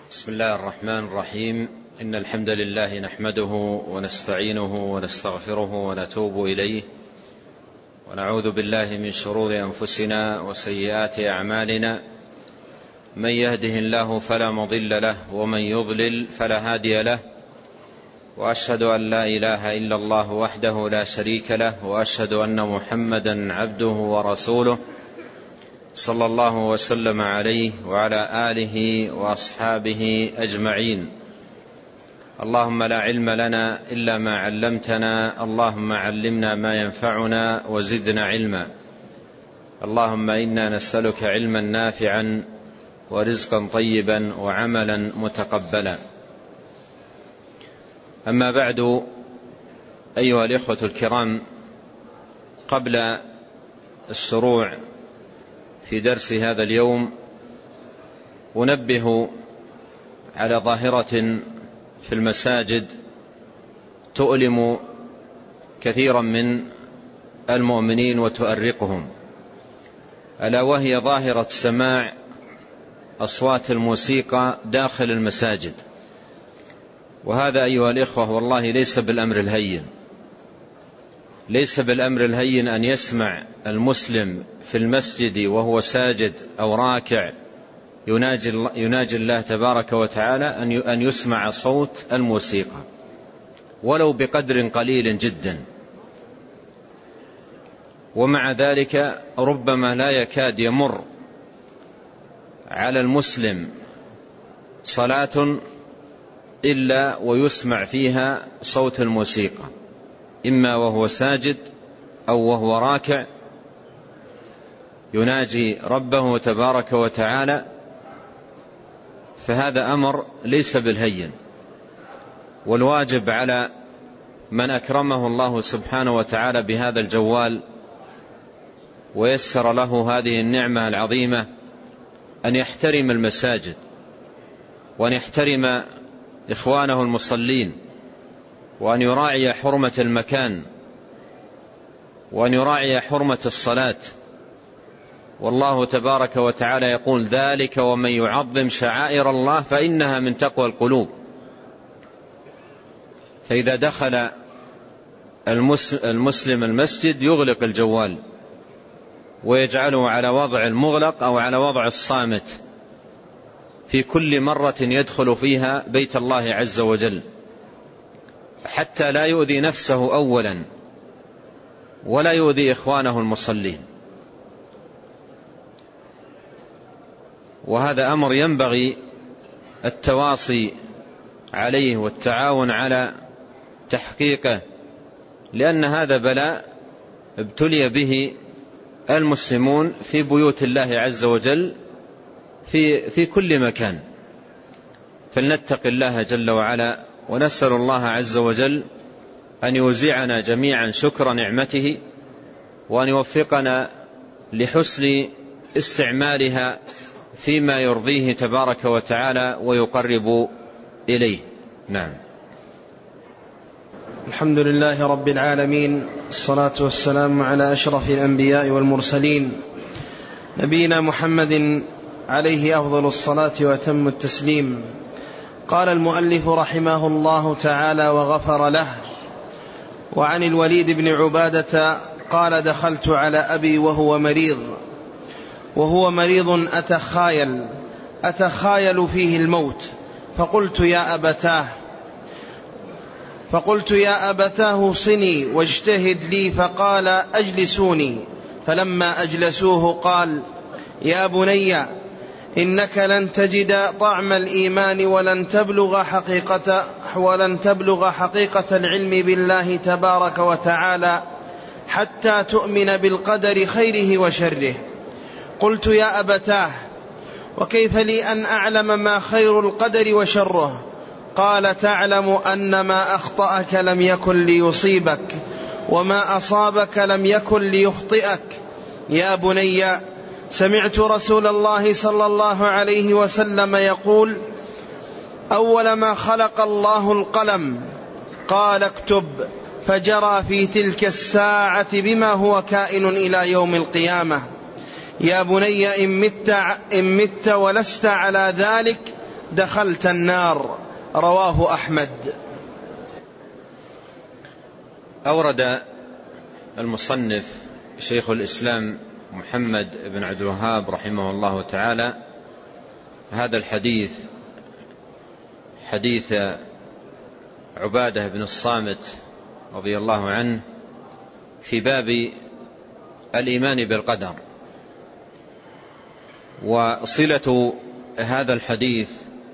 بسم الله الرحمن الرحيم. إن الحمد لله نحمده ونستعينه ونستغفره ونتوب إليه، ونعوذ بالله من شرور أنفسنا وسيئات أعمالنا. من يهده الله فلا مضل له، ومن يضلل فلا هادي له. وأشهد أن لا إله إلا الله وحده لا شريك له، وأشهد أن محمدا عبده ورسوله صلى الله وسلم عليه وعلى آله وأصحابه أجمعين. اللهم لا علم لنا إلا ما علمتنا، اللهم علمنا ما ينفعنا وزدنا علما. اللهم إنا نسألك علما نافعا ورزقا طيبا وعملا متقبلا. أما بعد، أيها الإخوة الكرام، قبل الشروع في درس هذا اليوم أنبه على ظاهرة في المساجد تؤلم كثيرا من المؤمنين وتؤرقهم، ألا وهي ظاهرة سماع أصوات الموسيقى داخل المساجد. وهذا أيها الإخوة والله ليس بالأمر الهين، ليس بالأمر الهين أن يسمع المسلم في المسجد وهو ساجد أو راكع يناجي الله تبارك وتعالى أن يسمع صوت الموسيقى ولو بقدر قليل جدا. ومع ذلك ربما لا يكاد يمر على المسلم صلاة إلا ويسمع فيها صوت الموسيقى، إما وهو ساجد أو وهو راكع يناجي ربه تبارك وتعالى. فهذا أمر ليس بالهين، والواجب على من أكرمه الله سبحانه وتعالى بهذا الجوال ويسر له هذه النعمة العظيمة أن يحترم المساجد، وأن يحترم إخوانه المصلين، وأن يراعي حرمة المكان، وأن يراعي حرمة الصلاة. والله تبارك وتعالى يقول: ذلك ومن يعظم شعائر الله فإنها من تقوى القلوب. فإذا دخل المسلم المسجد يغلق الجوال ويجعله على وضع المغلق أو على وضع الصامت في كل مرة يدخل فيها بيت الله عز وجل، حتى لا يؤذي نفسه أولا ولا يؤذي إخوانه المصلين. وهذا أمر ينبغي التواصي عليه والتعاون على تحقيقه، لأن هذا بلاء ابتلي به المسلمون في بيوت الله عز وجل في كل مكان. فلنتق الله جل وعلا، ونسأل الله عز وجل أن يوزعنا جميعا شكر نعمته، وأن يوفقنا لحسن استعمالها فيما يرضيه تبارك وتعالى ويقرب إليه. نعم. الحمد لله رب العالمين، الصلاة والسلام على أشرف الأنبياء والمرسلين، نبينا محمد عليه أفضل الصلاة وأتم التسليم. قال المؤلف رحمه الله تعالى وغفر له: وعن الوليد بن عبادة قال: دخلت على أبي وهو مريض أتخايل فيه الموت، فقلت يا أبتاه اوصني واجتهد لي، فقال: أجلسوني. فلما أجلسوه قال: يا بني، إنك لن تجد طعم الإيمان ولن تبلغ حقيقة العلم بالله تبارك وتعالى حتى تؤمن بالقدر خيره وشره. قلت: يا أبتاه، وكيف لي أن أعلم ما خير القدر وشره؟ قال: تعلم أن ما أخطأك لم يكن ليصيبك، وما أصابك لم يكن ليخطئك. يا بني، سمعت رسول الله صلى الله عليه وسلم يقول: أول ما خلق الله القلم، قال: اكتب، فجرى في تلك الساعة بما هو كائن إلى يوم القيامة. يا بني، إن مت ولست على ذلك دخلت النار. رواه أحمد. أورد المصنف شيخ الإسلام محمد بن عبد الوهاب رحمه الله تعالى هذا الحديث، حديث عبادة بن الصامت رضي الله عنه، في باب الإيمان بالقدر. وصلة هذا الحديث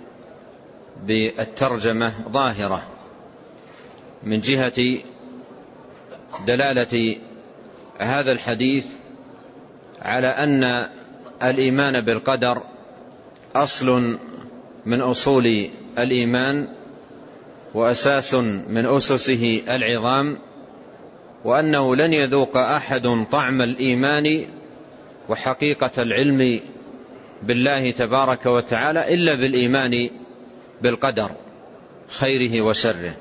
بالترجمة ظاهرة من جهة دلالة هذا الحديث على أن الإيمان بالقدر أصل من أصول الإيمان وأساس من أسسه العظام، وأنه لن يذوق أحد طعم الإيمان وحقيقة العلم بالله تبارك وتعالى إلا بالإيمان بالقدر خيره وشره.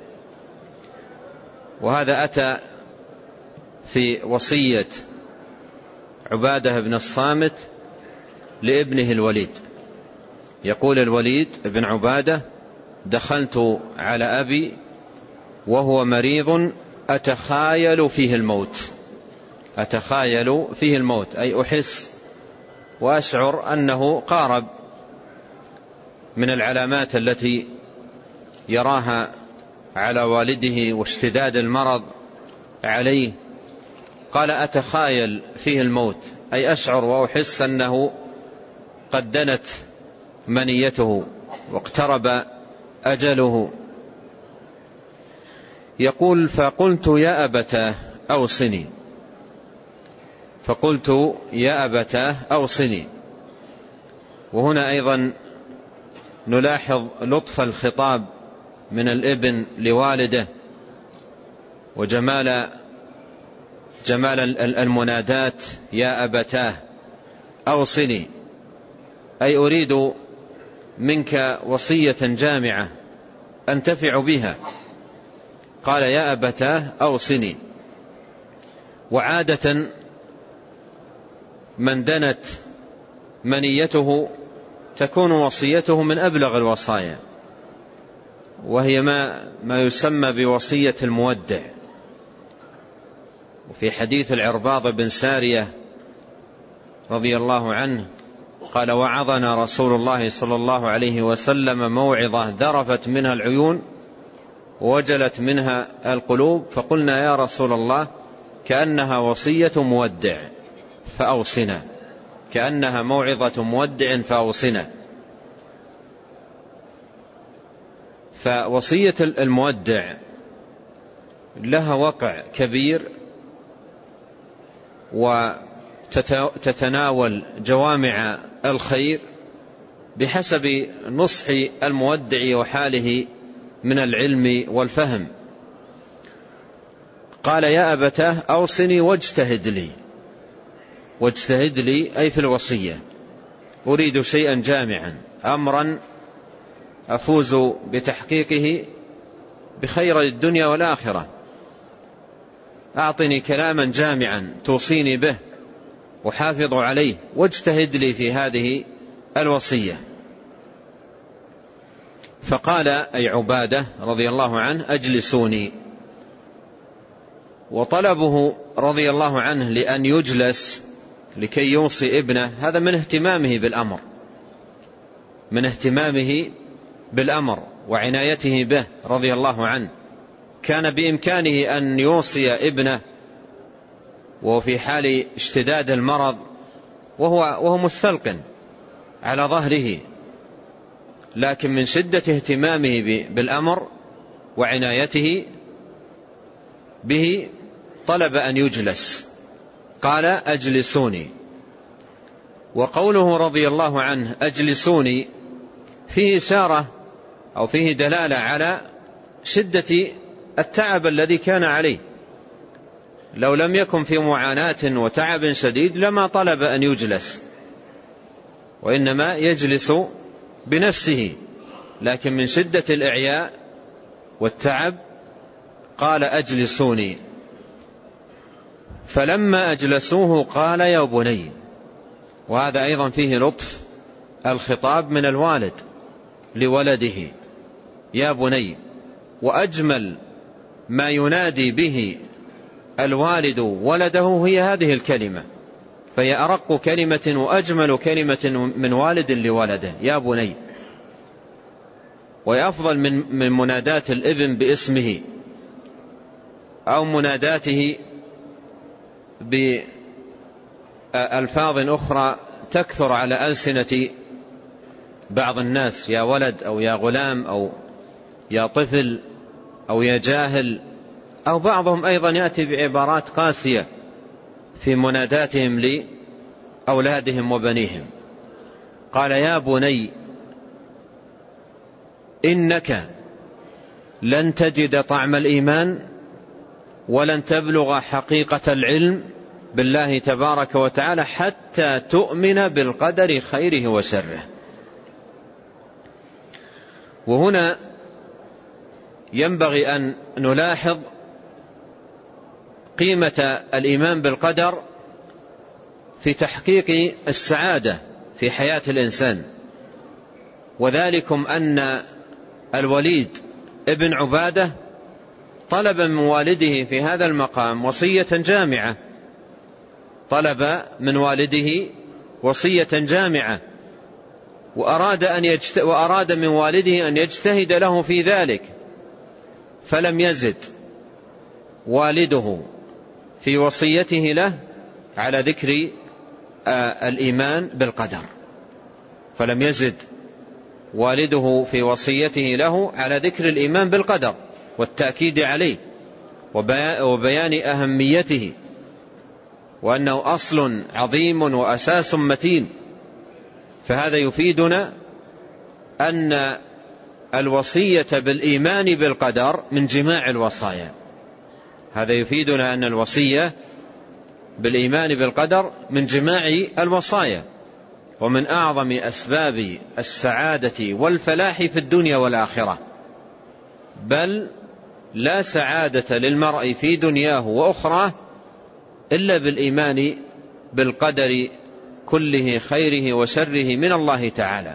وهذا أتى في وصية عبادة بن الصامت لابنه الوليد. يقول الوليد بن عبادة: دخلت على أبي وهو مريض أتخايل فيه الموت. أتخايل فيه الموت أي أحس وأشعر أنه قارب من العلامات التي يراها على والده واشتداد المرض عليه. قال: أتخايل فيه الموت أي أشعر وأحس أنه قد دنت منيته واقترب أجله. يقول: فقلت يا أبتاه أوصني. فقلت يا أبتاه أوصني. وهنا أيضا نلاحظ لطف الخطاب من الابن لوالده وجمال المنادات: يا أبتاه أوصني، أي أريد منك وصية جامعة أنتفع بها. قال: يا أبتاه أوصني. وعادة من دنت منيته تكون وصيته من أبلغ الوصايا، وهي ما يسمى بوصية المودع. وفي حديث العرباض بن سارية رضي الله عنه قال: وعظنا رسول الله صلى الله عليه وسلم موعظة ذرفت منها العيون ووجلت منها القلوب، فقلنا يا رسول الله كأنها وصية مودع فأوصنا، كأنها موعظة مودع فأوصنا. فوصية المودع لها وقع كبير وتتناول جوامع الخير بحسب نصح المودع وحاله من العلم والفهم. قال: يا أبتاه أوصني واجتهد لي. واجتهد لي أي في الوصية، أريد شيئا جامعا، أمرا أفوز بتحقيقه بخير الدنيا والآخرة. أعطني كلاما جامعا توصيني به وحافظ عليه، واجتهد لي في هذه الوصية. فقال أي عبادة رضي الله عنه: أجلسوني. وطلبه رضي الله عنه لأن يجلس لكي يوصي ابنه هذا من اهتمامه بالأمر، من اهتمامه بالأمر وعنايته به رضي الله عنه. كان بإمكانه أن يوصي ابنه وفي حال اشتداد المرض وهو مستلق على ظهره، لكن من شدة اهتمامه بالأمر وعنايته به طلب أن يجلس. قال: أجلسوني. وقوله رضي الله عنه أجلسوني فيه إشارة أو فيه دلالة على شدة التعب الذي كان عليه. لو لم يكن في معاناة وتعب شديد لما طلب أن يجلس، وإنما يجلس بنفسه، لكن من شدة الإعياء والتعب قال: أجلسوني. فلما أجلسوه قال: يا بني. وهذا أيضا فيه لطف الخطاب من الوالد، لولده يا بني، وأجمل ما ينادي به الوالد ولده هي هذه الكلمة، فهي أرق كلمة وأجمل كلمة من والد لولده يا بني. ويفضل من منادات الابن باسمه أو مناداته بألفاظ أخرى تكثر على ألسنة بعض الناس، يا ولد أو يا غلام أو يا طفل أو يا جاهل، أو بعضهم أيضا يأتي بعبارات قاسية في مناداتهم لأولادهم وبنيهم. قال يا بني إنك لن تجد طعم الإيمان ولن تبلغ حقيقة العلم بالله تبارك وتعالى حتى تؤمن بالقدر خيره وشره. وهنا ينبغي أن نلاحظ قيمة الإيمان بالقدر في تحقيق السعادة في حياة الإنسان، وذلكم أن الوليد ابن عبادة طلب من والده في هذا المقام وصية جامعة، طلب من والده وصية جامعة، وأراد من والده أن يجتهد له في ذلك، فلم يزد والده في وصيته له على ذكر الإيمان بالقدر، فلم يزد والده في وصيته له على ذكر الإيمان بالقدر والتأكيد عليه وبيان أهميته، وأنه أصل عظيم وأساس متين. فهذا يفيدنا أن الوصية بالإيمان بالقدر من جماع الوصايا، هذا يفيدنا أن الوصية بالإيمان بالقدر من جماع الوصايا، ومن أعظم أسباب السعادة والفلاح في الدنيا والآخرة، بل لا سعادة للمرء في دنياه وأخراه إلا بالإيمان بالقدر كله خيره وشره من الله تعالى.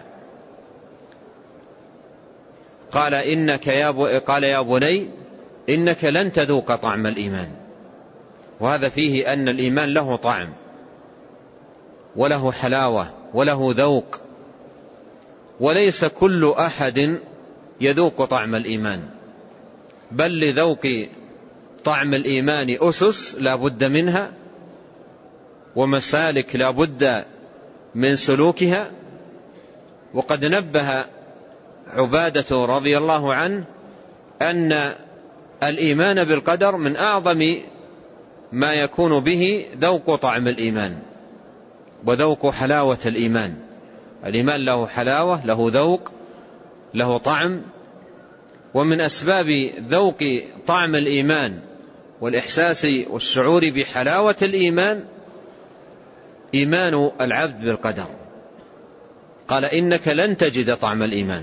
قال يا بني إنك لن تذوق طعم الإيمان، وهذا فيه أن الإيمان له طعم وله حلاوة وله ذوق، وليس كل أحد يذوق طعم الإيمان، بل لذوق طعم الإيمان أسس لا بد منها، ومسالك لا بد من سلوكها. وقد نبه عبادة رضي الله عنه أن الإيمان بالقدر من أعظم ما يكون به ذوق طعم الإيمان وذوق حلاوة الإيمان. الإيمان له حلاوة، له ذوق، له طعم. ومن أسباب ذوق طعم الإيمان والإحساس والشعور بحلاوة الإيمان إيمان العبد بالقدر. قال إنك لن تجد طعم الإيمان،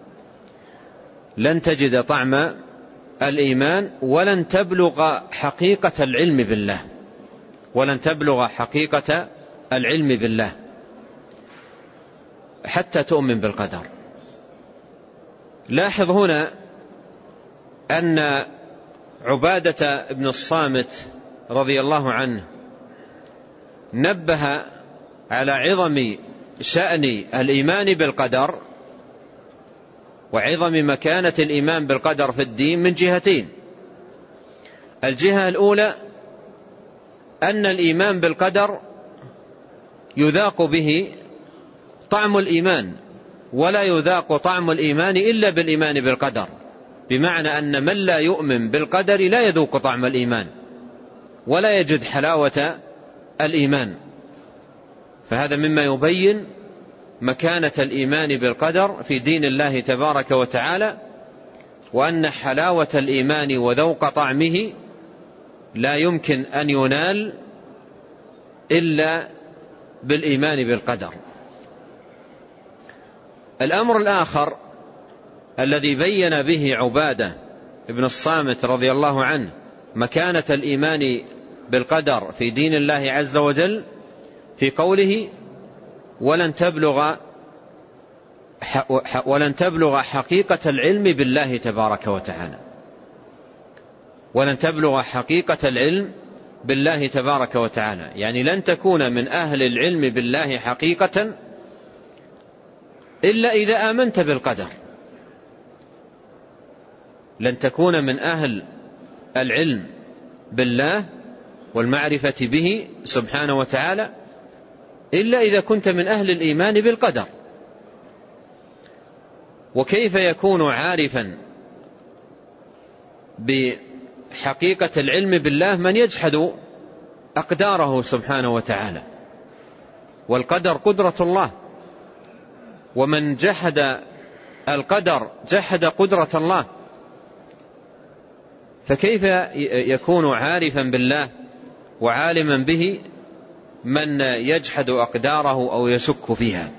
لن تجد طعم الإيمان ولن تبلغ حقيقة العلم بالله، ولن تبلغ حقيقة العلم بالله حتى تؤمن بالقدر. لاحظ هنا أن عبادة بن الصامت رضي الله عنه نبه على عظم شأن الإيمان بالقدر وعظم مكانة الإيمان بالقدر في الدين من جهتين. الجهة الأولى أن الإيمان بالقدر يذاق به طعم الإيمان، ولا يذاق طعم الإيمان إلا بالإيمان بالقدر، بمعنى أن من لا يؤمن بالقدر لا يذوق طعم الإيمان ولا يجد حلاوة الإيمان. فهذا مما يبين مكانة الإيمان بالقدر في دين الله تبارك وتعالى، وأن حلاوة الإيمان وذوق طعمه لا يمكن أن ينال إلا بالإيمان بالقدر. الأمر الآخر الذي بين به عبادة ابن الصامت رضي الله عنه مكانة الإيمان بالقدر في دين الله عز وجل في قوله ولن تبلغ ولن تبلغ حقيقة العلم بالله تبارك وتعالى، ولن تبلغ حقيقة العلم بالله تبارك وتعالى، يعني لن تكون من أهل العلم بالله حقيقة إلا إذا آمنت بالقدر. لن تكون من أهل العلم بالله والمعرفة به سبحانه وتعالى إلا إذا كنت من أهل الإيمان بالقدر. وكيف يكون عارفا بحقيقة العلم بالله من يجحد أقداره سبحانه وتعالى؟ والقدر قدرة الله، ومن جحد القدر جحد قدرة الله. فكيف يكون عارفا بالله وعالما به من يجحد أقداره أو يشك فيها؟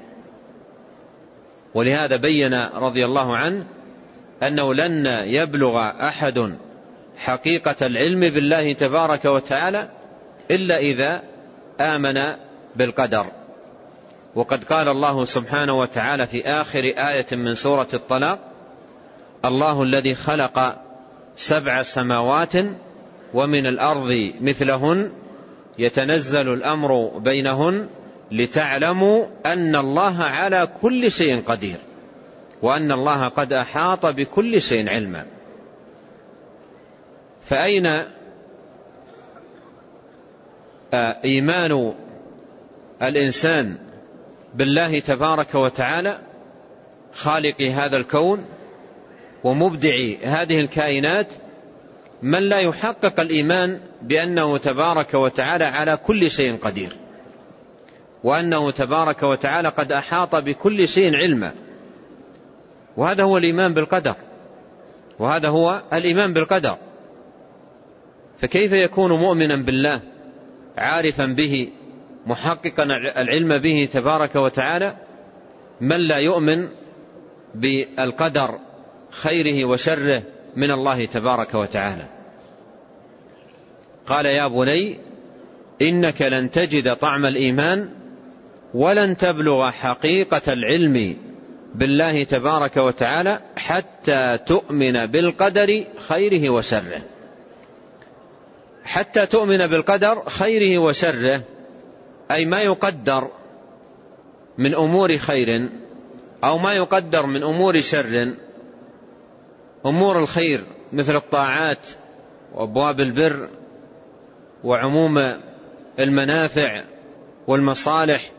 ولهذا بين رضي الله عنه أنه لن يبلغ أحد حقيقة العلم بالله تبارك وتعالى إلا إذا آمن بالقدر. وقد قال الله سبحانه وتعالى في آخر آية من سورة الطلاق: الله الذي خلق 7 سماوات ومن الأرض مثلهن يتنزل الأمر بينهن لتعلموا أن الله على كل شيء قدير وأن الله قد أحاط بكل شيء علما. فأين إيمان الإنسان بالله تبارك وتعالى خالق هذا الكون ومبدع هذه الكائنات من لا يحقق الإيمان بأنه تبارك وتعالى على كل شيء قدير وأنه تبارك وتعالى قد أحاط بكل شيء علما؟ وهذا هو الإيمان بالقدر، وهذا هو الإيمان بالقدر. فكيف يكون مؤمنا بالله عارفا به محققا العلم به تبارك وتعالى من لا يؤمن بالقدر خيره وشره من الله تبارك وتعالى؟ قال: يا بني إنك لن تجد طعم الإيمان ولن تبلغ حقيقة العلم بالله تبارك وتعالى حتى تؤمن بالقدر خيره وشره. حتى تؤمن بالقدر خيره وشره، أي ما يقدر من أمور خير أو ما يقدر من أمور شر. أمور الخير مثل الطاعات وأبواب البر وعموم المنافع والمصالح،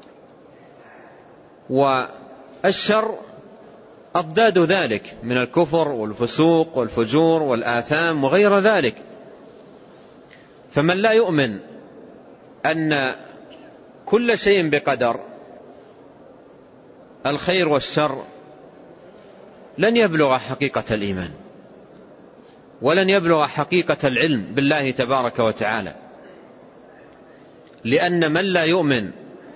والشر أضداد ذلك من الكفر والفسوق والفجور والآثام وغير ذلك. فمن لا يؤمن أن كل شيء بقدر الخير والشر لن يبلغ حقيقة الإيمان ولن يبلغ حقيقة العلم بالله تبارك وتعالى، لأن من لا يؤمن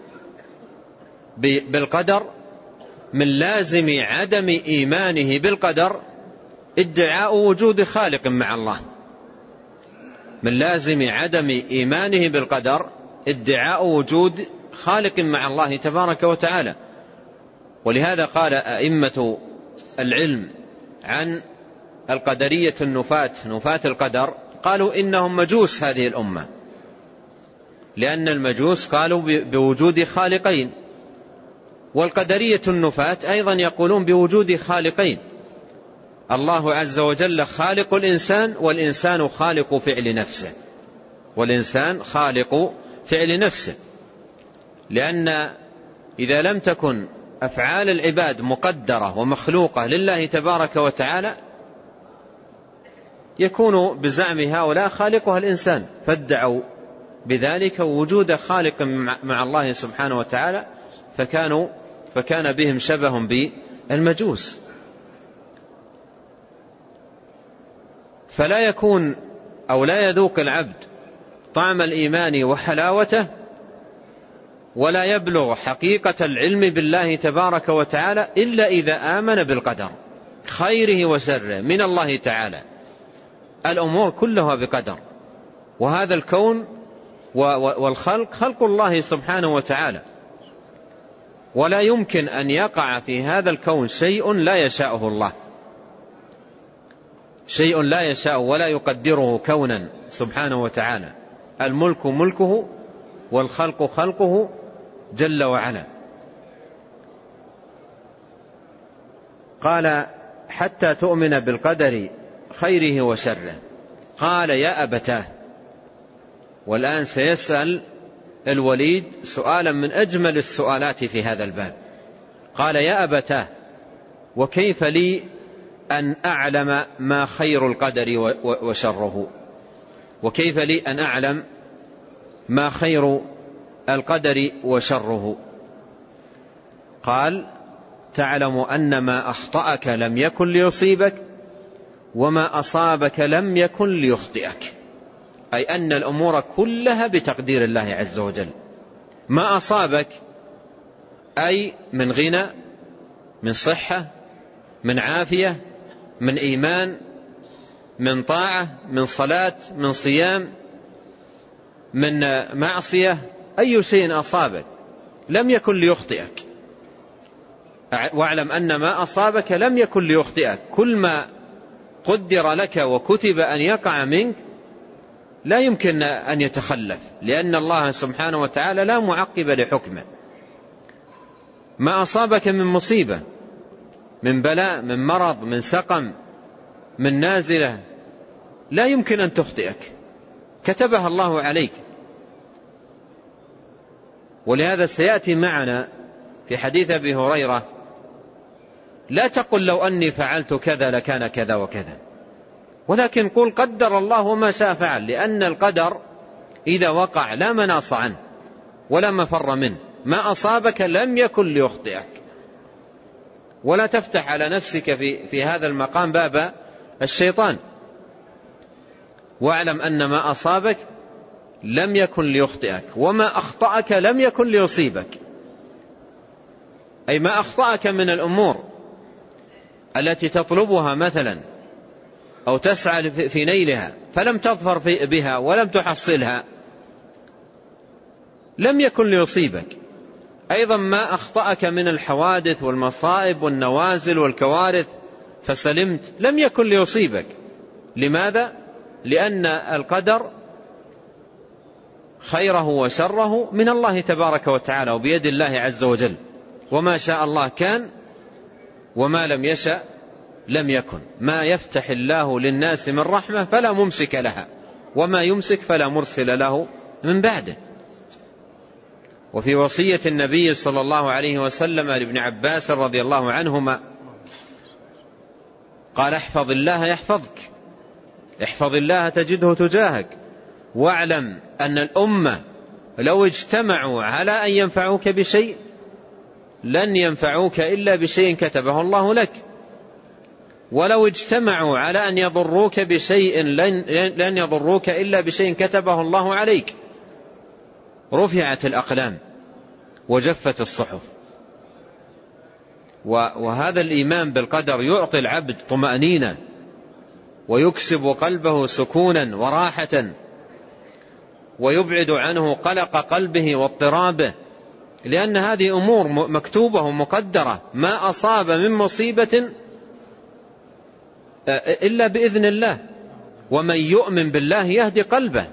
بالقدر من لازم عدم إيمانه بالقدر ادعاء وجود خالق مع الله. من لازم عدم إيمانه بالقدر ادعاء وجود خالق مع الله تبارك وتعالى. ولهذا قال أئمة العلم عن القدرية نفاة القدر، قالوا إنهم مجوس هذه الأمة، لأن المجوس قالوا بوجود خالقين، والقدرية النفاة أيضا يقولون بوجود خالقين. الله عز وجل خالق الإنسان والإنسان خالق فعل نفسه، والإنسان خالق فعل نفسه، لأن إذا لم تكن أفعال العباد مقدرة ومخلوقة لله تبارك وتعالى يكون بزعم هؤلاء خالقها الإنسان، فادعوا بذلك وجود خالق مع الله سبحانه وتعالى، فكان بهم شبه بالمجوس. فلا يكون أو لا يذوق العبد طعم الإيمان وحلاوته ولا يبلغ حقيقة العلم بالله تبارك وتعالى إلا إذا آمن بالقدر خيره وشره من الله تعالى. الأمور كلها بقدر، وهذا الكون والخلق خلق الله سبحانه وتعالى، ولا يمكن أن يقع في هذا الكون شيء لا يشاءه الله، شيء لا يشاء ولا يقدره كونا سبحانه وتعالى. الملك ملكه والخلق خلقه جل وعلا. قال حتى تؤمن بالقدر خيره وشره. قال يا أبتاه. والآن سيسأل الوليد سؤالا من أجمل السؤالات في هذا الباب. قال يا أبتاه وكيف لي أن أعلم ما خير القدر وشره؟ وكيف لي أن أعلم ما خير القدر وشره؟ قال تعلم أن ما أخطأك لم يكن ليصيبك وما أصابك لم يكن ليخطئك، أي أن الأمور كلها بتقدير الله عز وجل. ما أصابك أي من غنى، من صحة، من عافية، من إيمان، من طاعة، من صلاة، من صيام، من معصية، أي شيء أصابك لم يكن ليخطئك. واعلم أن ما أصابك لم يكن ليخطئك. كل ما قدر لك وكتب أن يقع منك لا يمكن أن يتخلف، لأن الله سبحانه وتعالى لا معقب لحكمه. ما أصابك من مصيبة، من بلاء، من مرض، من سقم، من نازلة، لا يمكن أن تخطئك، كتبها الله عليك. ولهذا سيأتي معنا في حديث أبي هريرة لا تقل لو أني فعلت كذا لكان كذا وكذا، ولكن قل قدر الله وما شاء فعل، لأن القدر إذا وقع لا مناص عنه ولا مفر منه. ما أصابك لم يكن ليخطئك. ولا تفتح على نفسك في هذا المقام باب الشيطان. واعلم أن ما أصابك لم يكن ليخطئك وما أخطأك لم يكن ليصيبك، أي ما أخطأك من الأمور التي تطلبها مثلا أو تسعى في نيلها فلم تظفر بها ولم تحصلها لم يكن ليصيبك. أيضا ما أخطأك من الحوادث والمصائب والنوازل والكوارث فسلمت لم يكن ليصيبك. لماذا؟ لأن القدر خيره وشره من الله تبارك وتعالى وبيد الله عز وجل. وما شاء الله كان وما لم يشأ لم يكن. ما يفتح الله للناس من رحمة فلا ممسك لها وما يمسك فلا مرسل له من بعده. وفي وصية النبي صلى الله عليه وسلم لابن عباس رضي الله عنهما قال احفظ الله يحفظك، احفظ الله تجده تجاهك، واعلم أن الأمة لو اجتمعوا على أن ينفعوك بشيء لن ينفعوك إلا بشيء كتبه الله لك، ولو اجتمعوا على أن يضروك بشيء لن يضروك إلا بشيء كتبه الله عليك. رفعت الأقلام وجفت الصحف. وهذا الإيمان بالقدر يعطي العبد طمأنينة ويكسب قلبه سكونا وراحة ويبعد عنه قلق قلبه واضطرابه، لأن هذه أمور مكتوبة ومقدرة. ما أصاب من مصيبة إلا بإذن الله، ومن يؤمن بالله يهدي قلبه.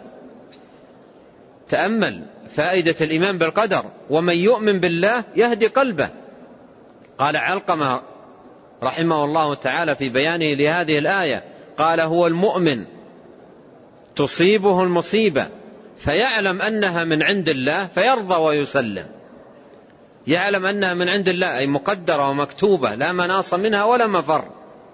تأمل فائدة الإيمان بالقدر، ومن يؤمن بالله يهدي قلبه. قال علقمة رحمه الله تعالى في بيانه لهذه الآية قال هو المؤمن تصيبه المصيبة فيعلم أنها من عند الله فيرضى ويسلم. يعلم أنها من عند الله أي مقدرة ومكتوبة لا مناص منها ولا مفر،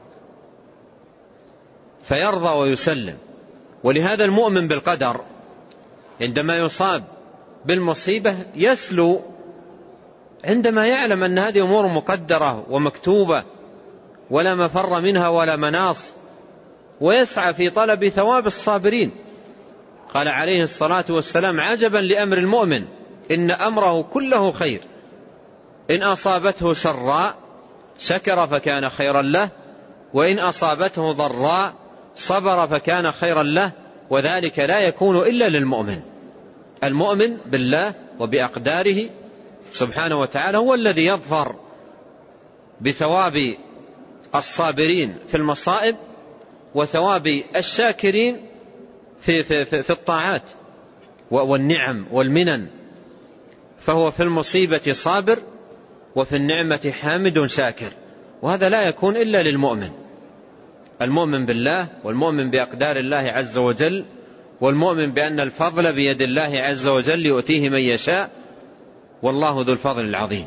فيرضى ويسلم. ولهذا المؤمن بالقدر عندما يصاب بالمصيبة يسلو عندما يعلم أن هذه أمور مقدرة ومكتوبة ولا مفر منها ولا مناص، ويسعى في طلب ثواب الصابرين. قال عليه الصلاة والسلام عجبا لأمر المؤمن إن أمره كله خير، إن أصابته سراء شكر فكان خيرا له، وإن أصابته ضراء صبر فكان خيرا له، وذلك لا يكون إلا للمؤمن. المؤمن بالله وبأقداره سبحانه وتعالى هو الذي يظفر بثواب الصابرين في المصائب وثواب الشاكرين في الطاعات والنعم والمنن، فهو في المصيبة صابر وفي النعمة حامد شاكر. وهذا لا يكون إلا للمؤمن، المؤمن بالله والمؤمن بأقدار الله عز وجل والمؤمن بأن الفضل بيد الله عز وجل يؤتيه من يشاء والله ذو الفضل العظيم.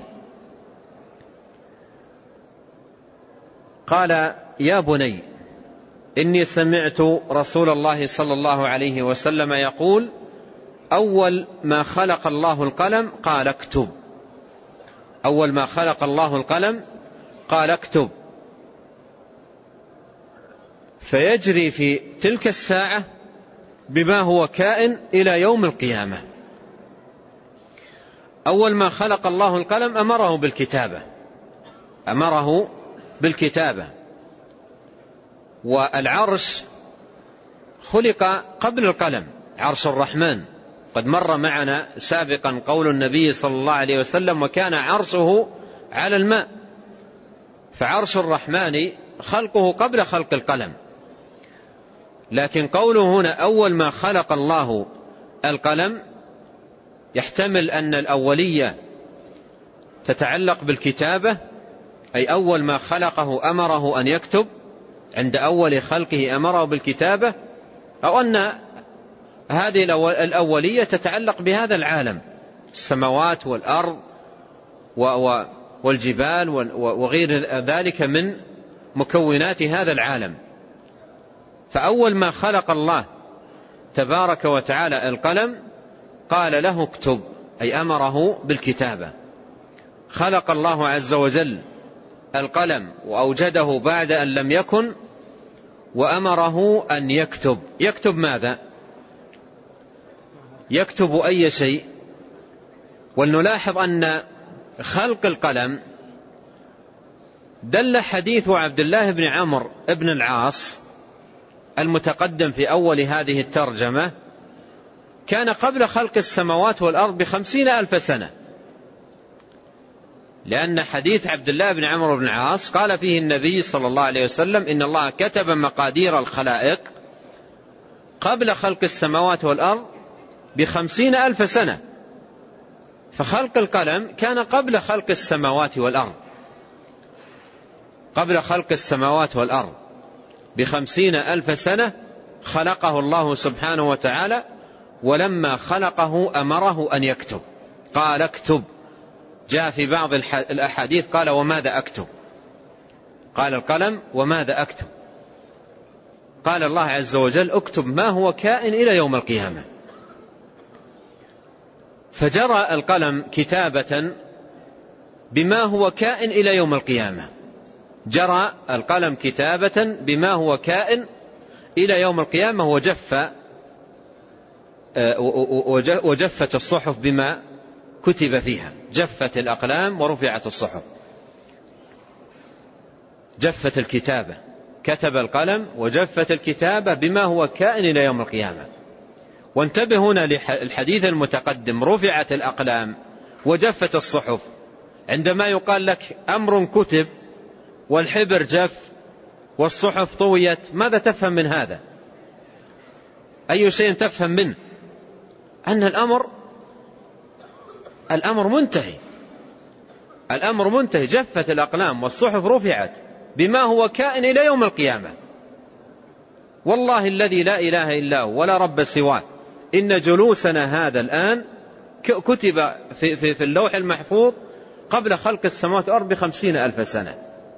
قال: يا بني إني سمعت رسول الله صلى الله عليه وسلم يقول: أول ما خلق الله القلم قال اكتب. أول ما خلق الله القلم قال اكتب، فيجري في تلك الساعة بما هو كائن إلى يوم القيامة. أول ما خلق الله القلم أمره بالكتابة، أمره بالكتابة. والعرش خلق قبل القلم، عرش الرحمن، قد مر معنا سابقا قول النبي صلى الله عليه وسلم: وكان عرشه على الماء. فعرش الرحمن خلقه قبل خلق القلم. لكن قوله هنا أول ما خلق الله القلم يحتمل أن الأولية تتعلق بالكتابة، أي أول ما خلقه أمره أن يكتب، عند أول خلقه أمره بالكتابة، أو أن هذه الأولية تتعلق بهذا العالم، السماوات والأرض والجبال وغير ذلك من مكونات هذا العالم. فأول ما خلق الله تبارك وتعالى القلم قال له اكتب، أي أمره بالكتابة. خلق الله عز وجل القلم وأوجده بعد أن لم يكن، وأمره أن يكتب. يكتب ماذا؟ يكتب أي شيء. ولنلاحظ أن خلق القلم دل حديث عبد الله بن عمرو بن العاص المتقدم في أول هذه الترجمة كان قبل خلق السماوات والأرض ب50,000 سنة، لأن حديث عبد الله بن عمرو بن العاص قال فيه النبي صلى الله عليه وسلم: إن الله كتب مقادير الخلائق قبل خلق السماوات والأرض ب50,000 سنة. فخلق القلم كان قبل خلق السماوات والأرض، قبل خلق السماوات والأرض ب50,000 سنة خلقه الله سبحانه وتعالى. ولما خلقه أمره أن يكتب، قال اكتب. جاء في بعض الأحاديث قال: وماذا أكتب؟ قال: القلم وماذا أكتب؟ قال الله عز وجل: اكتب ما هو كائن إلى يوم القيامة. فجرى القلم كتابة بما هو كائن إلى يوم القيامة، جرى القلم كتابة بما هو كائن إلى يوم القيامة، وجفت الصحف بما كتب فيها، جفت الأقلام ورفعت الصحف. جفت الكتابة، كتب القلم وجفت الكتابة بما هو كائن إلى يوم القيامة. وانتبه هنا للحديث المتقدم: رفعت الأقلام وجفت الصحف. عندما يقال لك أمر كتب والحبر جف والصحف طويت، ماذا تفهم من هذا؟ أي شيء تفهم منه؟ أن الأمر منتهي، الأمر منتهي. جفت الأقلام والصحف رفعت بما هو كائن إلى يوم القيامة. والله الذي لا إله إلا هو ولا رب سواه، إن جلوسنا هذا الآن كتب في اللوح المحفوظ قبل خلق السماوات والأرض ب50,000 سنة،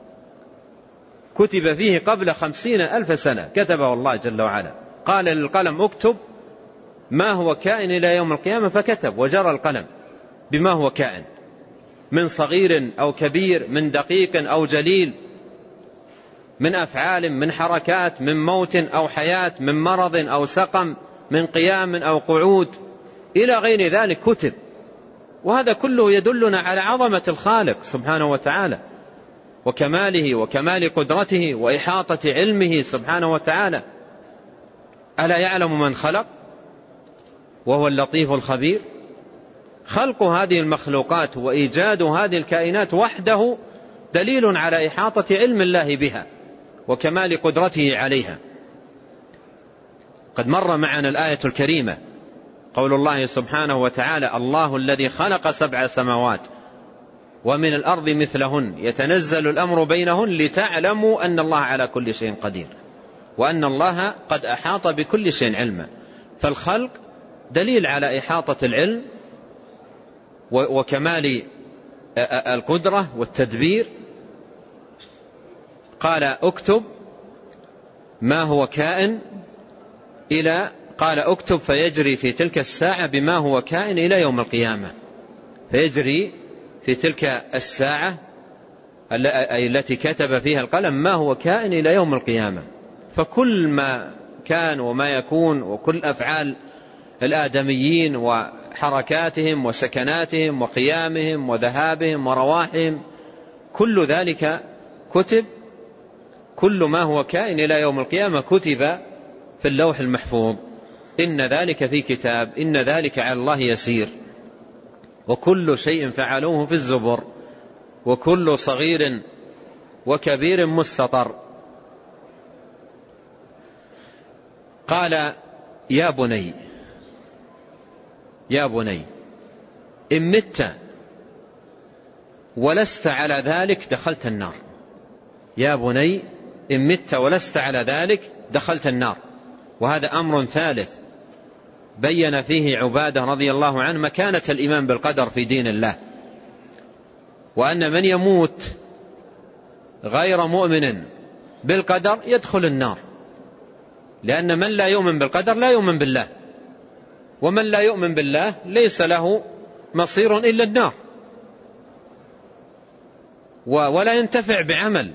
كتب فيه قبل 50,000 سنة، كتبه الله جل وعلا. قال للقلم اكتب ما هو كائن إلى يوم القيامة، فكتب، وجرى القلم بما هو كائن من صغير أو كبير، من دقيق أو جليل، من أفعال، من حركات، من موت أو حياة، من مرض أو سقم، من قيام أو قعود، إلى غير ذلك كتب. وهذا كله يدلنا على عظمة الخالق سبحانه وتعالى وكماله وكمال قدرته وإحاطة علمه سبحانه وتعالى. ألا يعلم من خلق وهو اللطيف الخبير؟ خلق هذه المخلوقات وإيجاد هذه الكائنات وحده دليل على إحاطة علم الله بها وكمال قدرته عليها. قد مر معنا الآية الكريمة قول الله سبحانه وتعالى: الله الذي خلق 7 سماوات ومن الأرض مثلهن يتنزل الأمر بينهن لتعلموا أن الله على كل شيء قدير وأن الله قد أحاط بكل شيء علما. فالخلق دليل على إحاطة العلم وكمال القدرة والتدبير. قال: اكتب ما هو كائن قال: اكتب فيجري في تلك الساعة بما هو كائن إلى يوم القيامة. فيجري في تلك الساعة التي كتب فيها القلم ما هو كائن إلى يوم القيامة. فكل ما كان وما يكون وكل أفعال الآدميين وحركاتهم وسكناتهم وقيامهم وذهابهم ورواحهم كل ذلك كتب. كل ما هو كائن إلى يوم القيامة كتب في اللوح المحفوظ. إن ذلك في كتاب إن ذلك على الله يسير. وكل شيء فعلوه في الزبر وكل صغير وكبير مستطر. قال: يا بني إن مت ولست على ذلك دخلت النار. يا بني إن مت ولست على ذلك دخلت النار. وهذا أمر ثالث بين فيه عبادة رضي الله عنه مكانة الإيمان بالقدر في دين الله، وأن من يموت غير مؤمن بالقدر يدخل النار، لأن من لا يؤمن بالقدر لا يؤمن بالله، ومن لا يؤمن بالله ليس له مصير إلا النار، ولا ينتفع بعمل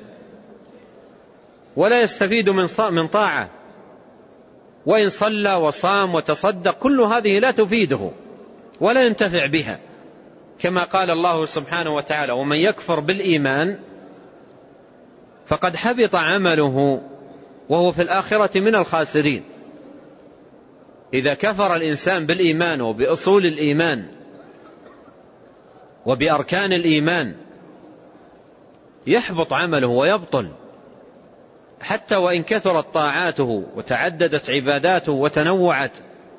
ولا يستفيد من طاعة، وإن صلى وصام وتصدق كل هذه لا تفيده ولا ينتفع بها، كما قال الله سبحانه وتعالى: ومن يكفر بالإيمان فقد حبط عمله وهو في الآخرة من الخاسرين. إذا كفر الإنسان بالإيمان وبأصول الإيمان وبأركان الإيمان يحبط عمله ويبطل، حتى وإن كثرت طاعاته وتعددت عباداته وتنوعت.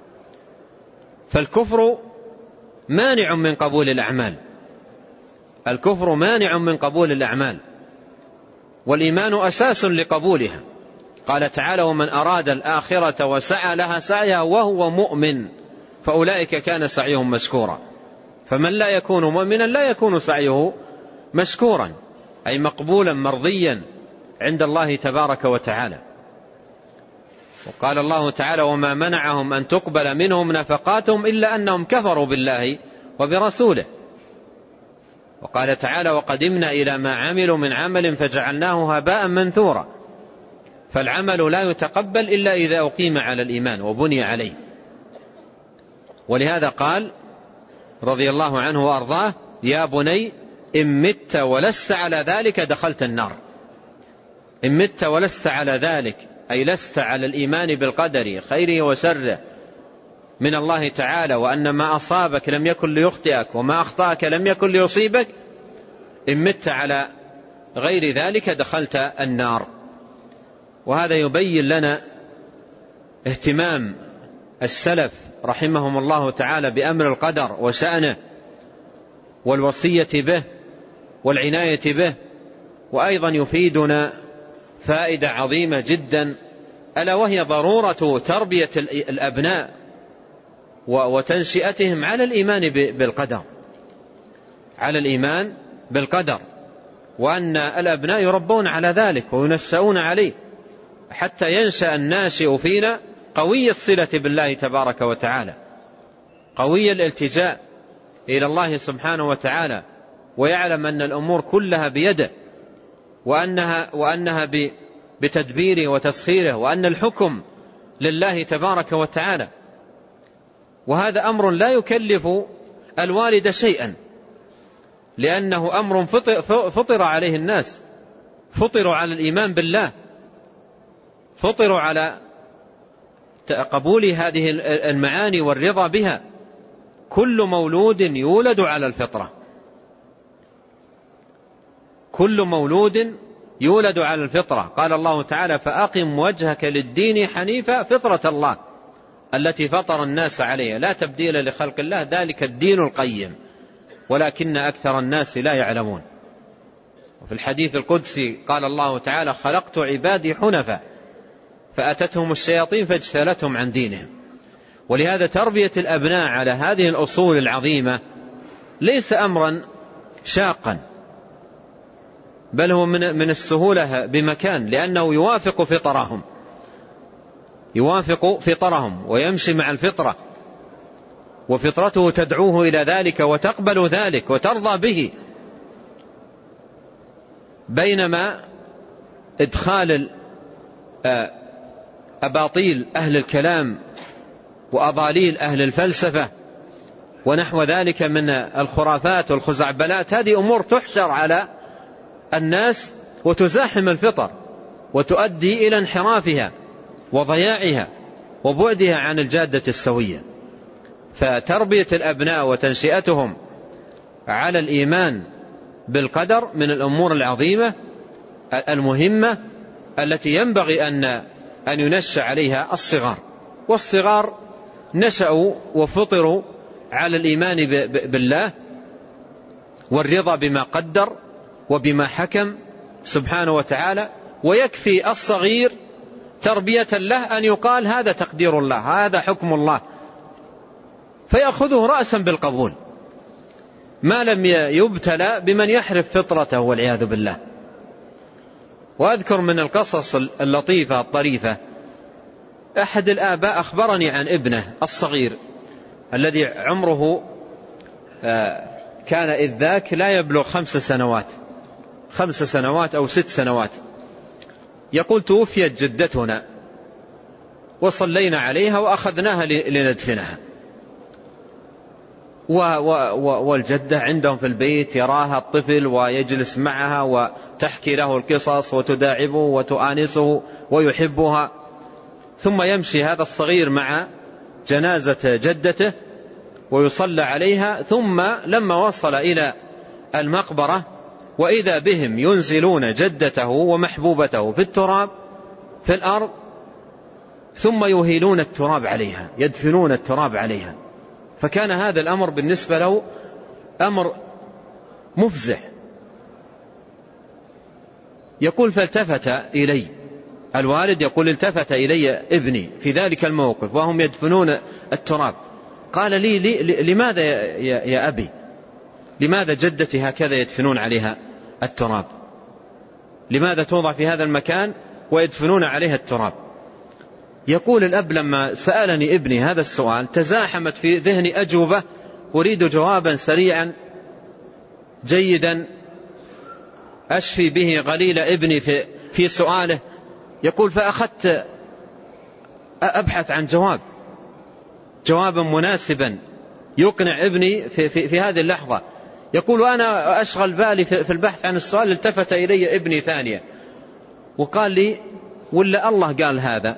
فالكفر مانع من قبول الأعمال، الكفر مانع من قبول الأعمال، والإيمان أساس لقبولها. قال تعالى: ومن أراد الآخرة وسعى لها سعيها وهو مؤمن فأولئك كان سعيهم مشكورا. فمن لا يكون مؤمنا لا يكون سعيه مشكورا، أي مقبولا مرضيا عند الله تبارك وتعالى. وقال الله تعالى: وما منعهم أن تقبل منهم نفقاتهم إلا أنهم كفروا بالله وبرسوله. وقال تعالى: وقدمنا إلى ما عملوا من عمل فجعلناه هباء منثورا. فالعمل لا يتقبل إلا إذا أقيم على الإيمان وبني عليه. ولهذا قال رضي الله عنه وأرضاه: يا بني إن مت ولست على ذلك دخلت النار. إن مت ولست على ذلك أي لست على الإيمان بالقدر خيره وشره من الله تعالى، وأن ما أصابك لم يكن ليخطئك وما أخطأك لم يكن ليصيبك. إن مت على غير ذلك دخلت النار. وهذا يبين لنا اهتمام السلف رحمهم الله تعالى بأمر القدر وشأنه والوصية به والعناية به. وأيضا يفيدنا فائدة عظيمة جدا، ألا وهي ضرورة تربية الأبناء وتنشئتهم على الإيمان بالقدر، على الإيمان بالقدر، وأن الأبناء يربون على ذلك وينشأون عليه حتى ينشأ الناشئ فينا قوي الصلة بالله تبارك وتعالى، قوي الالتجاء إلى الله سبحانه وتعالى، ويعلم أن الأمور كلها بيده، وأنها بتدبيره وتسخيره، وأن الحكم لله تبارك وتعالى. وهذا أمر لا يكلف الوالد شيئا، لأنه أمر فطر عليه الناس، فطروا على الإيمان بالله، فطروا على قبول هذه المعاني والرضا بها، كل مولود يولد على الفطرة، كل مولود يولد على الفطرة. قال الله تعالى: فأقم وجهك للدين حنيفا فطرة الله التي فطر الناس عليها لا تبديل لخلق الله ذلك الدين القيم ولكن أكثر الناس لا يعلمون. وفي الحديث القدسي قال الله تعالى: خلقت عبادي حنفا فأتتهم الشياطين فاجتالتهم عن دينهم. ولهذا تربية الأبناء على هذه الأصول العظيمة ليس أمرا شاقا، بل هو من السهولة بمكان، لأنه يوافق فطرهم ويمشي مع الفطرة، وفطرته تدعوه إلى ذلك وتقبل ذلك وترضى به. بينما إدخال أباطيل أهل الكلام وأضاليل أهل الفلسفة ونحو ذلك من الخرافات والخزعبلات، هذه أمور تحشر على الناس وتزاحم الفطر وتؤدي إلى انحرافها وضياعها وبعدها عن الجادة السوية. فتربية الأبناء وتنشئتهم على الإيمان بالقدر من الأمور العظيمة المهمة التي ينبغي أن ينشأ عليها الصغار. والصغار نشأوا وفطروا على الإيمان بالله والرضا بما قدر وبما حكم سبحانه وتعالى. ويكفي الصغير تربية له أن يقال: هذا تقدير الله، هذا حكم الله، فيأخذه رأسا بالقبول، ما لم يبتلى بمن يحرف فطرته والعياذ بالله. وأذكر من القصص اللطيفة الطريفة، أحد الآباء أخبرني عن ابنه الصغير الذي عمره كان إذ ذاك لا يبلغ 5 سنوات أو 6 سنوات. يقول: توفيت جدتنا وصلينا عليها وأخذناها لندفنها، والجدة عندهم في البيت يراها الطفل ويجلس معها وتحكي له القصص وتداعبه وتؤانسه ويحبها. ثم يمشي هذا الصغير مع جنازة جدته ويصلى عليها. ثم لما وصل إلى المقبرة وإذا بهم ينزلون جدته ومحبوبته في التراب في الأرض، ثم يهيلون التراب عليها، يدفنون التراب عليها. فكان هذا الأمر بالنسبة له أمر مفزع. يقول: فالتفت إلي الوالد، يقول: التفت إلي ابني في ذلك الموقف وهم يدفنون التراب، قال لي: لماذا يا أبي، لماذا جدتي هكذا يدفنون عليها التراب؟ لماذا توضع في هذا المكان ويدفنون عليها التراب؟ يقول الأب: لما سألني ابني هذا السؤال تزاحمت في ذهني أجوبة أريد جوابا سريعا جيدا أشفي به غليل ابني في سؤاله. يقول: فأخذت أبحث عن جوابا مناسبا يقنع ابني في هذه اللحظة. يقول: وأنا أشغل بالي في البحث عن السؤال التفت إلي ابني ثانية وقال لي: ولا الله قال هذا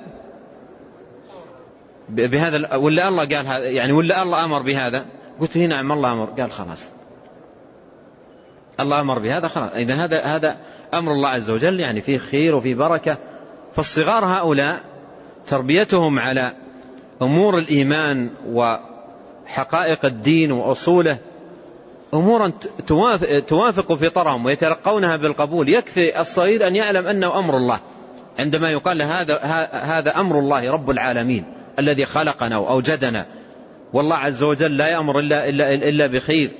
بهذا، ولا الله قال هذا، يعني ولا الله أمر بهذا؟ قلت: نعم الله أمر. قال: خلاص الله أمر بهذا، خلاص إذا هذا أمر الله عز وجل، يعني فيه خير وفيه بركة. فالصغار هؤلاء تربيتهم على أمور الإيمان وحقائق الدين وأصوله أمورا توافق فطرهم ويتلقونها بالقبول. يكفي الصغير أن يعلم أنه أمر الله، عندما يقال له هذا أمر الله رب العالمين الذي خلقنا وأوجدنا، والله عز وجل لا يأمر إلا بخير،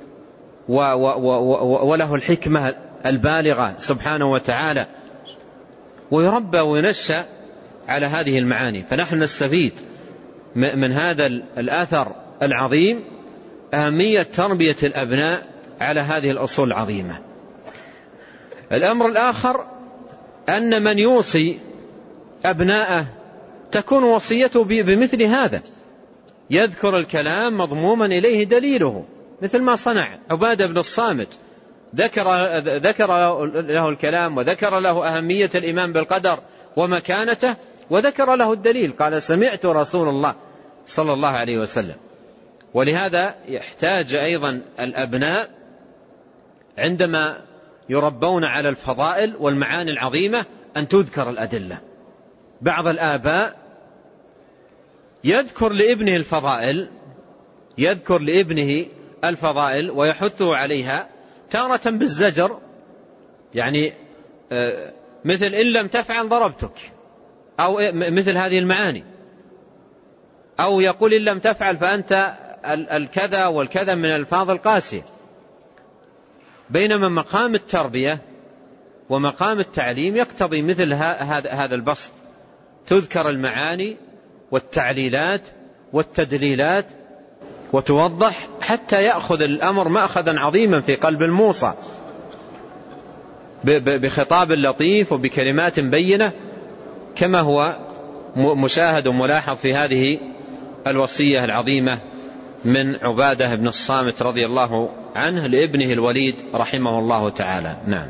وله الحكمة البالغة سبحانه وتعالى، ويربى وينشأ على هذه المعاني. فنحن نستفيد من هذا الأثر العظيم أهمية تربية الأبناء على هذه الأصول العظيمة. الأمر الآخر أن من يوصي أبناءه تكون وصيته بمثل هذا، يذكر الكلام مضموما إليه دليله، مثل ما صنع عبادة بن الصامت، ذكر له الكلام وذكر له أهمية الإيمان بالقدر ومكانته وذكر له الدليل، قال: سمعت رسول الله صلى الله عليه وسلم. ولهذا يحتاج أيضا الأبناء عندما يربون على الفضائل والمعاني العظيمة أن تذكر الأدلة. بعض الآباء يذكر لابنه الفضائل ويحثه عليها تارة بالزجر، يعني مثل إن لم تفعل ضربتك، أو مثل هذه المعاني، أو يقول إن لم تفعل فأنت الكذا والكذا من الألفاظ القاسية. بينما مقام التربية ومقام التعليم يقتضي مثل هذا البسط، تذكر المعاني والتعليلات والتدليلات وتوضح حتى يأخذ الأمر مأخذا عظيما في قلب الموصى بخطاب لطيف وبكلمات بينة، كما هو مشاهد وملاحظ في هذه الوصية العظيمة من عبادة بن الصامت رضي الله عنه لابنه الوليد رحمه الله تعالى. نعم.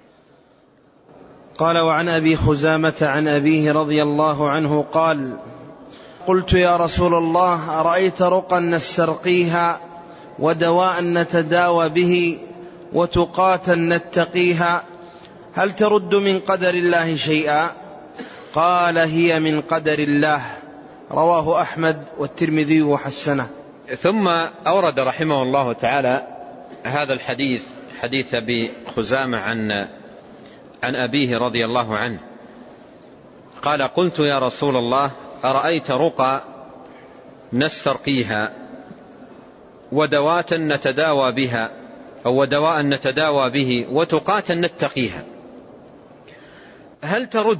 قال: وعن أبي خزامة عن أبيه رضي الله عنه قال: قلت يا رسول الله أرأيت رقا نسترقيها ودواء نتداوى به وتقاة نتقيها هل ترد من قدر الله شيئا؟ قال: هي من قدر الله. رواه أحمد والترمذي وحسنه. ثم أورد رحمه الله تعالى هذا الحديث، حديث أبي خزامة عن أبيه رضي الله عنه قال: قلت يا رسول الله أرأيت رقى نسترقيها ودواء نتداوى بها أو ودواء نتداوى به وتقاة نتقيها هل ترد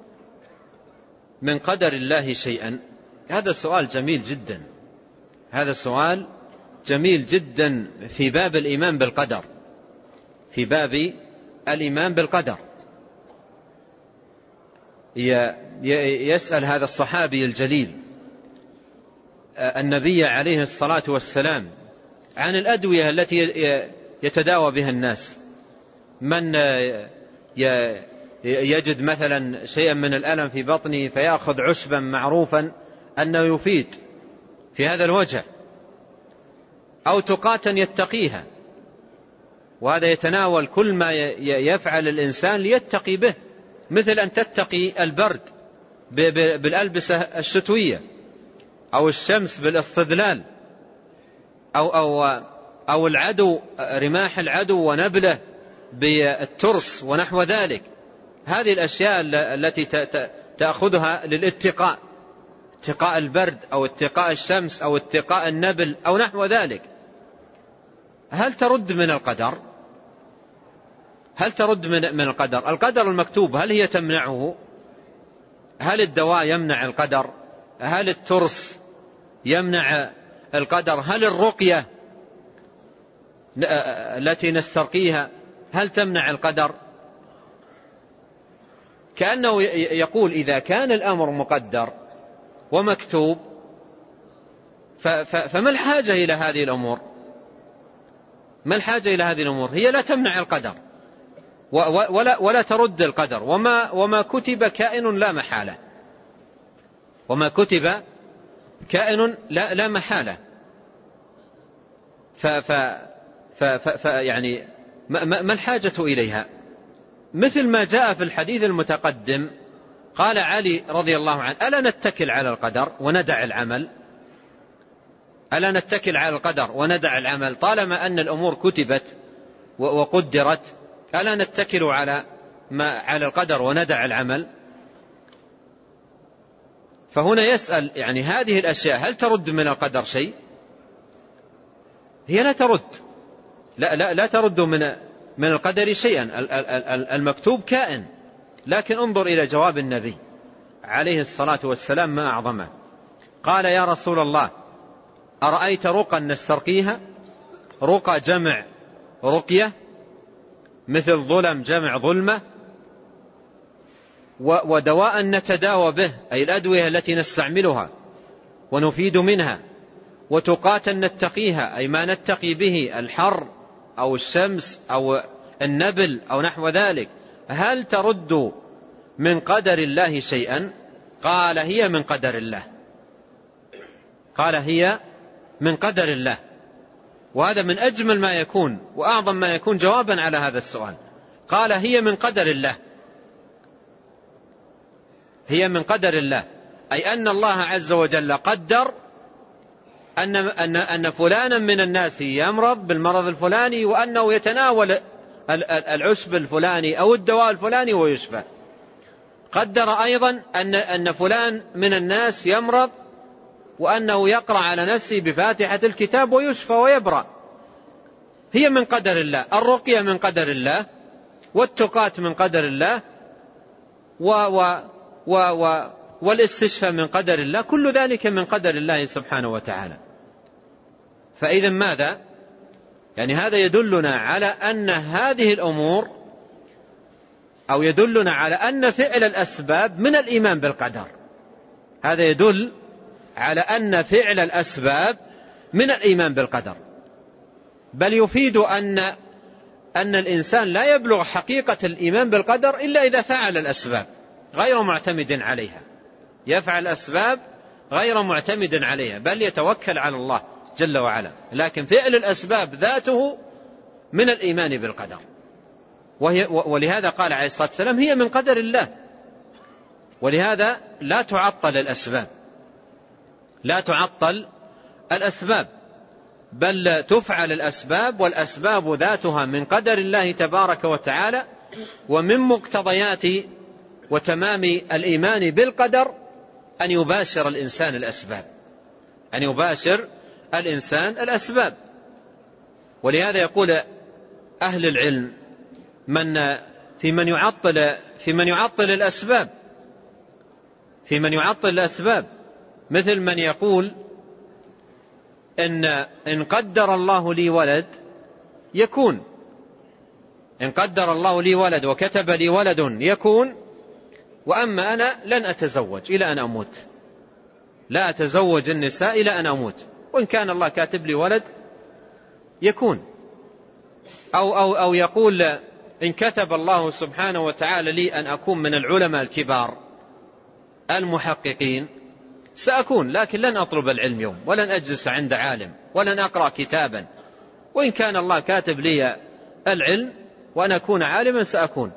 من قدر الله شيئا؟ هذا سؤال جميل جدا، هذا سؤال جميل جدا في باب الإيمان بالقدر، في باب الإيمان بالقدر. يسأل هذا الصحابي الجليل النبي عليه الصلاة والسلام عن الأدوية التي يتداوى بها الناس. من يجد مثلا شيئا من الألم في بطنه فيأخذ عشبا معروفا أنه يفيد في هذا الوجه، أو تقاة يتقيها، وهذا يتناول كل ما يفعل الإنسان ليتقي به، مثل أن تتقي البرد بالألبسة الشتوية، أو الشمس بالاستظلال، أو العدو، رماح العدو ونبله بالترس ونحو ذلك. هذه الأشياء التي تأخذها للاتقاء، اتقاء البرد أو اتقاء الشمس أو اتقاء النبل أو نحو ذلك، هل ترد من القدر؟ هل ترد من القدر؟ القدر المكتوب هل هي تمنعه؟ هل الدواء يمنع القدر؟ هل الترس يمنع القدر؟ هل الرقية التي نسترقيها هل تمنع القدر؟ كأنه يقول إذا كان الأمر مقدر ومكتوب فما الحاجة إلى هذه الأمور؟ ما الحاجة إلى هذه الأمور؟ هي لا تمنع القدر ولا ترد القدر، وما كتب كائن لا محالة، وما كتب كائن لا محالة. يعني ما الحاجة إليها؟ مثل ما جاء في الحديث المتقدم، قال علي رضي الله عنه: ألا نتكل على القدر وندع العمل؟ ألا نتكل على القدر وندع العمل طالما أن الأمور كتبت وقدرت؟ ألا نتكل على القدر وندع العمل؟ فهنا يسأل يعني هذه الأشياء هل ترد من القدر شيء؟ هي لا ترد، لا ترد من القدر شيئا. المكتوب كائن، لكن انظر إلى جواب النبي عليه الصلاة والسلام ما أعظمه. قال: يا رسول الله أرأيت رقا نسترقيها؟ رقى جمع رقية، مثل ظلم جمع ظلمة، ودواء نتداوى به أي الأدوية التي نستعملها ونفيد منها، وتقاة نتقيها أي ما نتقي به الحر أو الشمس أو النبل أو نحو ذلك، هل ترد من قدر الله شيئا؟ قال: هي من قدر الله. قال: هي من قدر الله. وهذا من أجمل ما يكون وأعظم ما يكون جوابا على هذا السؤال. قال هي من قدر الله، هي من قدر الله، أي أن الله عز وجل قدر أن فلانا من الناس يمرض بالمرض الفلاني، وأنه يتناول العشب الفلاني أو الدواء الفلاني ويشفى. قدر أيضا أن فلان من الناس يمرض وأنه يقرأ على نفسه بفاتحة الكتاب ويشفى ويبرأ. هي من قدر الله. الرقية من قدر الله، والتقات من قدر الله، والاستشفاء من قدر الله، كل ذلك من قدر الله سبحانه وتعالى. فإذا ماذا؟ يعني هذا يدلنا على أن هذه الأمور، أو يدلنا على أن فعل الأسباب من الإيمان بالقدر. هذا يدل على أن فعل الأسباب من الإيمان بالقدر، بل يفيد أن الإنسان لا يبلغ حقيقة الإيمان بالقدر إلا إذا فعل الأسباب غير معتمد عليها. يفعل الأسباب غير معتمد عليها، بل يتوكل على الله جل وعلا. لكن فعل الأسباب ذاته من الإيمان بالقدر. ولهذا قال عليه الصلاة والسلام هي من قدر الله. ولهذا لا تعطل الأسباب، لا تعطل الأسباب، بل تفعل الأسباب، والأسباب ذاتها من قدر الله تبارك وتعالى. ومن مقتضيات وتمام الإيمان بالقدر أن يباشر الإنسان الأسباب، أن يباشر الإنسان الأسباب. ولهذا يقول أهل العلم في من يعطل الأسباب، في من يعطل الأسباب، مثل من يقول إن قدر الله لي ولد يكون، إن قدر الله لي ولد وكتب لي ولد يكون، وأما أنا لن أتزوج إلى أن أموت، لا أتزوج النساء إلى أن أموت، وإن كان الله كاتب لي ولد يكون. أو يقول إن كتب الله سبحانه وتعالى لي أن أكون من العلماء الكبار المحققين سأكون، لكن لن أطلب العلم يوم، ولن أجلس عند عالم، ولن أقرأ كتابا، وإن كان الله كاتب لي العلم وأن أكون عالما سأكون.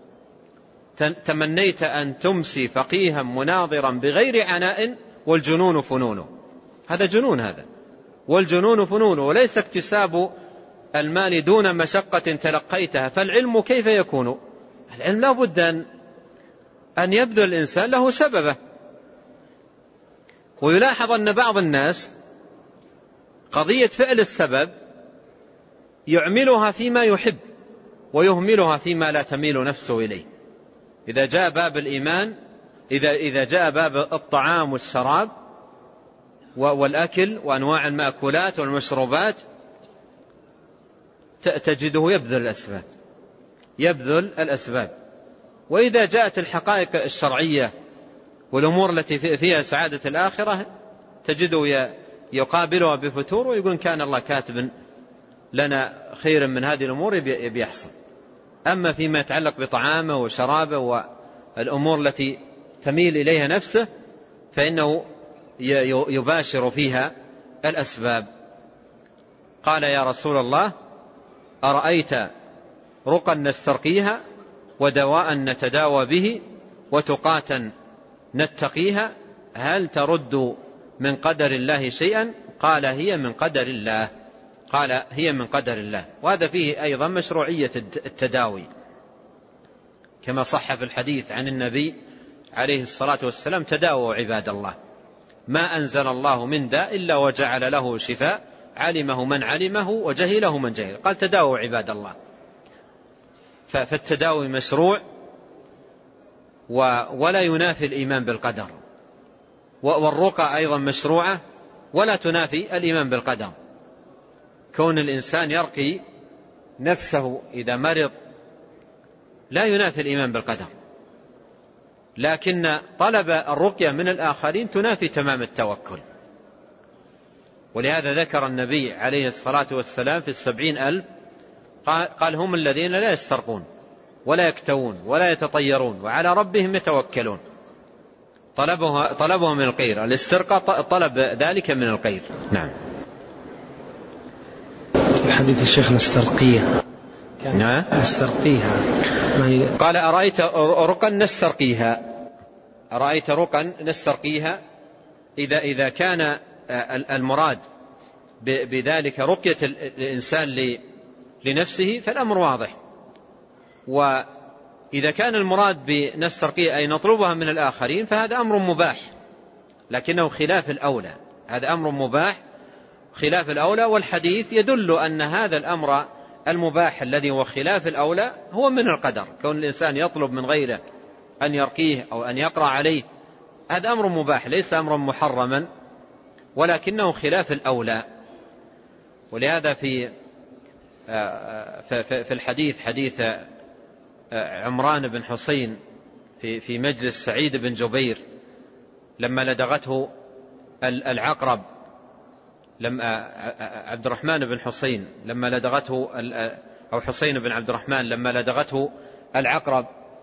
تمنيت أن تمسي فقيها مناظرا بغير عناء والجنون فنونه. هذا جنون، هذا والجنون فنونه، وليس اكتساب المال دون مشقة تلقيتها. فالعلم كيف يكون؟ العلم لا بد أن يبذل الإنسان له سببه. ويلاحظ أن بعض الناس قضية فعل السبب يعملها فيما يحب ويهملها فيما لا تميل نفسه إليه. إذا جاء باب الإيمان، إذا جاء باب الطعام والشراب والأكل وأنواع المأكولات والمشروبات تجده يبذل الأسباب. وإذا جاءت الحقائق الشرعية والأمور التي فيها سعادة الآخرة تجده يقابلها بفتور، ويقول كان الله كاتب لنا خيرا من هذه الأمور بيحصل. أما فيما يتعلق بطعامه وشرابه والأمور التي تميل إليها نفسه فإنه يباشر فيها الأسباب. قال يا رسول الله أرأيت رقا نسترقيها ودواء نتداوى به وتقاتا نتقيها هل ترد من قدر الله شيئا؟ قال هي من قدر الله. قال هي من قدر الله. وهذا فيه أيضا مشروعية التداوي، كما صح في الحديث عن النبي عليه الصلاة والسلام تداووا عباد الله، ما أنزل الله من داء إلا وجعل له شفاء علمه من علمه وجهله من جهل. قال تداووا عباد الله. فالتداوي مشروع ولا ينافي الإيمان بالقدر، والرقى أيضا مشروعة ولا تنافي الإيمان بالقدر. كون الإنسان يرقي نفسه إذا مرض لا ينافي الإيمان بالقدر، لكن طلب الرقية من الآخرين تنافي تمام التوكل. ولهذا ذكر النبي عليه الصلاة والسلام في 70,000 قال هم الذين لا يسترقون ولا يكتوون ولا يتطيرون وعلى ربهم يتوكلون. طلبه من القير، الاسترقاء طلب ذلك من القير. نعم. الحديث الشيخ نسترقيها. نعم نسترقيها. قال أرأيت رقا نسترقيها. أرأيت رقا نسترقيها. إذا كان المراد بذلك رقية الإنسان لنفسه فالأمر واضح. وإذا كان المراد بنسترقيها أي نطلبها من الآخرين فهذا أمر مباح، لكنه خلاف الأولى. هذا أمر مباح خلاف الأولى، والحديث يدل أن هذا الأمر المباح الذي هو خلاف الأولى هو من القدر. كون الإنسان يطلب من غيره أن يرقيه أو أن يقرأ عليه هذا أمر مباح ليس أمرا محرما، ولكنه خلاف الأولى. ولهذا في الحديث حديث عمران بن حسين في مجلس سعيد بن جبير لما لدغته العقرب، لما عبد الرحمن بن حسين لما لدغته أو حسين بن عبد الرحمن لما لدغته العقرب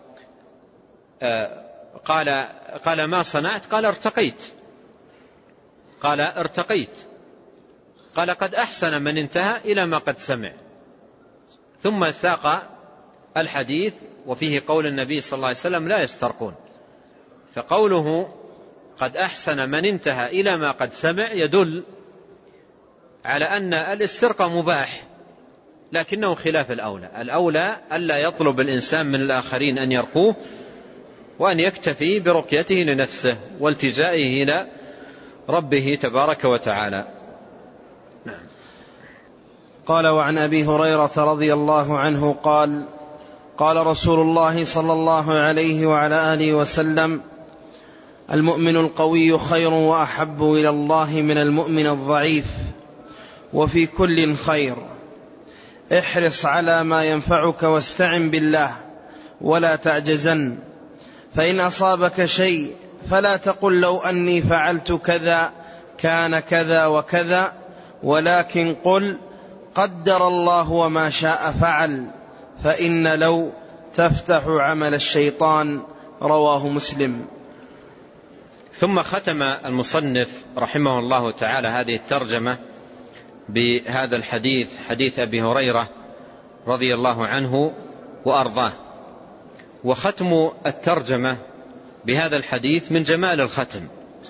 قال ما صنعت؟ قال ارتقيت. قال ارتقيت. قال قد أحسن من انتهى إلى ما قد سمع. ثم ساق الحديث وفيه قول النبي صلى الله عليه وسلم لا يسترقون. فقوله قد أحسن من انتهى إلى ما قد سمع يدل على أن الاسترقاء مباح لكنه خلاف الأولى. الأولى ألا يطلب الإنسان من الآخرين أن يرقوه، وأن يكتفي برقيته لنفسه والتجائه إلى ربه تبارك وتعالى. نعم. قال وعن أبي هريرة رضي الله عنه قال قال رسول الله صلى الله عليه وعلى آله وسلم المؤمن القوي خير وأحب إلى الله من المؤمن الضعيف، وفي كل خير. احرص على ما ينفعك واستعن بالله ولا تعجزن، فإن أصابك شيء فلا تقل لو أني فعلت كذا كان كذا وكذا، ولكن قل قدر الله وما شاء فعل، فإن لو تفتح عمل الشيطان. رواه مسلم. ثم ختم المصنف رحمه الله تعالى هذه الترجمة بهذا الحديث، حديث أبي هريرة رضي الله عنه وأرضاه. وختم الترجمة بهذا الحديث من جمال الختم،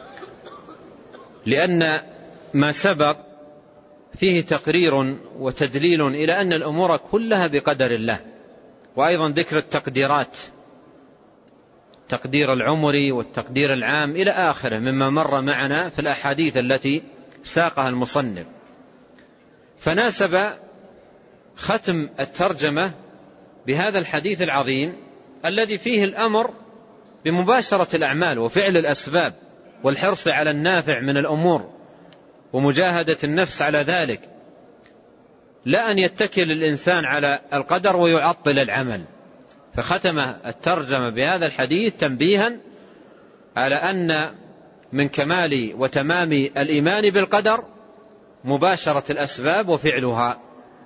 لأن ما سبق فيه تقرير وتدليل إلى أن الأمور كلها بقدر الله، وأيضا ذكر التقديرات، تقدير العمر والتقدير العام إلى آخره مما مر معنا في الأحاديث التي ساقها المصنف. فناسب ختم الترجمة بهذا الحديث العظيم الذي فيه الأمر بمباشرة الأعمال وفعل الأسباب والحرص على النافع من الأمور ومجاهدة النفس على ذلك، لا أن يتكل الإنسان على القدر ويعطل العمل. فختم الترجمة بهذا الحديث تنبيها على أن من كمال وتمام الإيمان بالقدر مباشرة الأسباب وفعلها.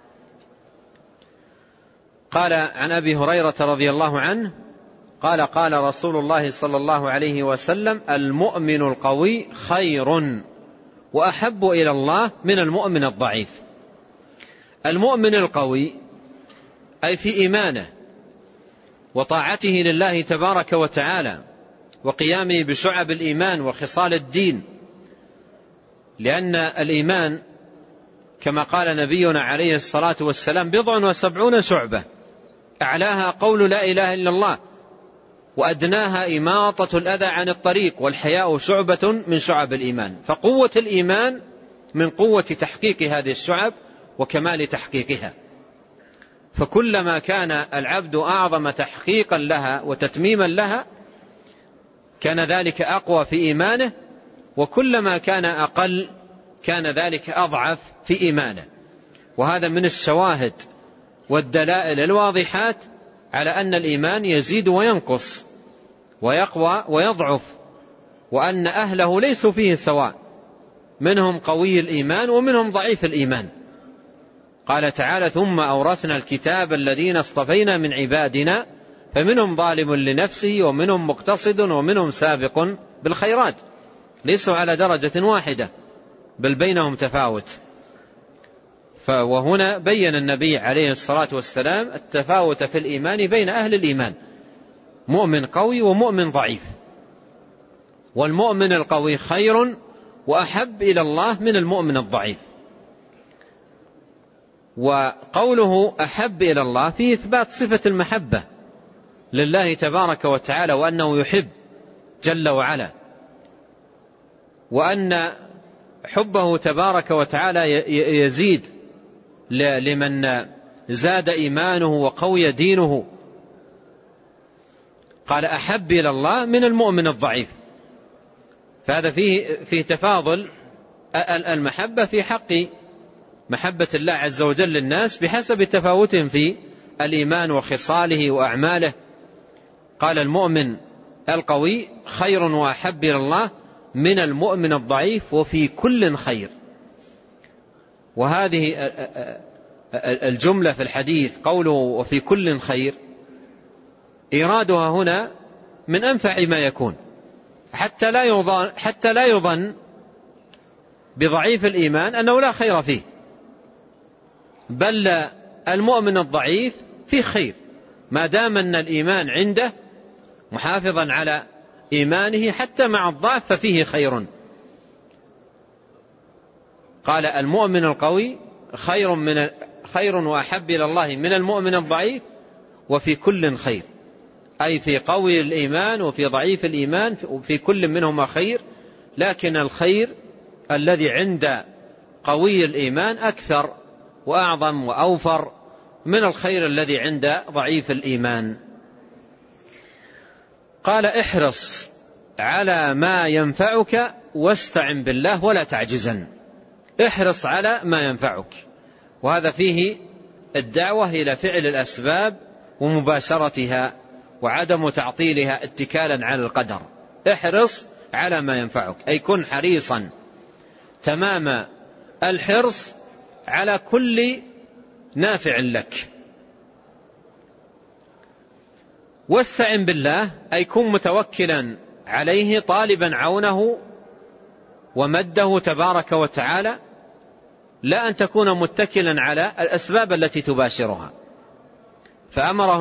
قال عن أبي هريرة رضي الله عنه قال قال رسول الله صلى الله عليه وسلم المؤمن القوي خير وأحب إلى الله من المؤمن الضعيف. المؤمن القوي أي في إيمانه وطاعته لله تبارك وتعالى وقيامه بشعب الإيمان وخصال الدين، لأن الإيمان كما قال نبينا عليه الصلاة والسلام 70 شعبة، أعلاها قول لا إله إلا الله، وأدناها إماطة الأذى عن الطريق، والحياء شعبة من شعب الإيمان. فقوة الإيمان من قوة تحقيق هذه الشعب وكمال تحقيقها. فكلما كان العبد أعظم تحقيقا لها وتتميما لها كان ذلك أقوى في إيمانه، وكلما كان أقل كان ذلك أضعف في إيمانه. وهذا من الشواهد والدلائل الواضحات على أن الإيمان يزيد وينقص ويقوى ويضعف، وأن أهله ليسوا فيه سواء، منهم قوي الإيمان ومنهم ضعيف الإيمان. قال تعالى ثم أورثنا الكتاب الذين اصطفينا من عبادنا فمنهم ظالم لنفسه ومنهم مقتصد ومنهم سابق بالخيرات، ليسوا على درجة واحدة بل بينهم تفاوت. وهنا بين النبي عليه الصلاة والسلام التفاوت في الإيمان بين أهل الإيمان، مؤمن قوي ومؤمن ضعيف، والمؤمن القوي خير وأحب إلى الله من المؤمن الضعيف. وقوله أحب إلى الله فيه إثبات صفة المحبة لله تبارك وتعالى، وأنه يحب جل وعلا، وأن حبه تبارك وتعالى يزيد لمن زاد إيمانه وقوي دينه. قال أحب إلى الله من المؤمن الضعيف، فهذا فيه تفاضل المحبة في حق محبة الله عز وجل للناس بحسب تفاوتهم في الإيمان وخصاله وأعماله. قال المؤمن القوي خير وأحب إلى الله من المؤمن الضعيف وفي كل خير. وهذه الجملة في الحديث قوله وفي كل خير إرادها هنا من أنفع ما يكون، حتى لا يظن بضعيف الإيمان أنه لا خير فيه، بل المؤمن الضعيف فيه خير ما دام أن الإيمان عنده محافظا على إيمانه حتى مع الضعف ففيه خير. قال المؤمن القوي خير وأحب إلى الله من المؤمن الضعيف وفي كل خير، أي في قوي الإيمان وفي ضعيف الإيمان، وفي كل منهما خير، لكن الخير الذي عند قوي الإيمان أكثر وأعظم وأوفر من الخير الذي عند ضعيف الإيمان. قال احرص على ما ينفعك واستعن بالله ولا تعجزن. احرص على ما ينفعك، وهذا فيه الدعوة إلى فعل الأسباب ومباشرتها وعدم تعطيلها اتكالا على القدر. احرص على ما ينفعك أي كن حريصا تمام الحرص على كل نافع لك. واستعن بالله أي كن متوكلا عليه طالبا عونه ومده تبارك وتعالى، لا أن تكون متكلا على الأسباب التي تباشرها. فأمر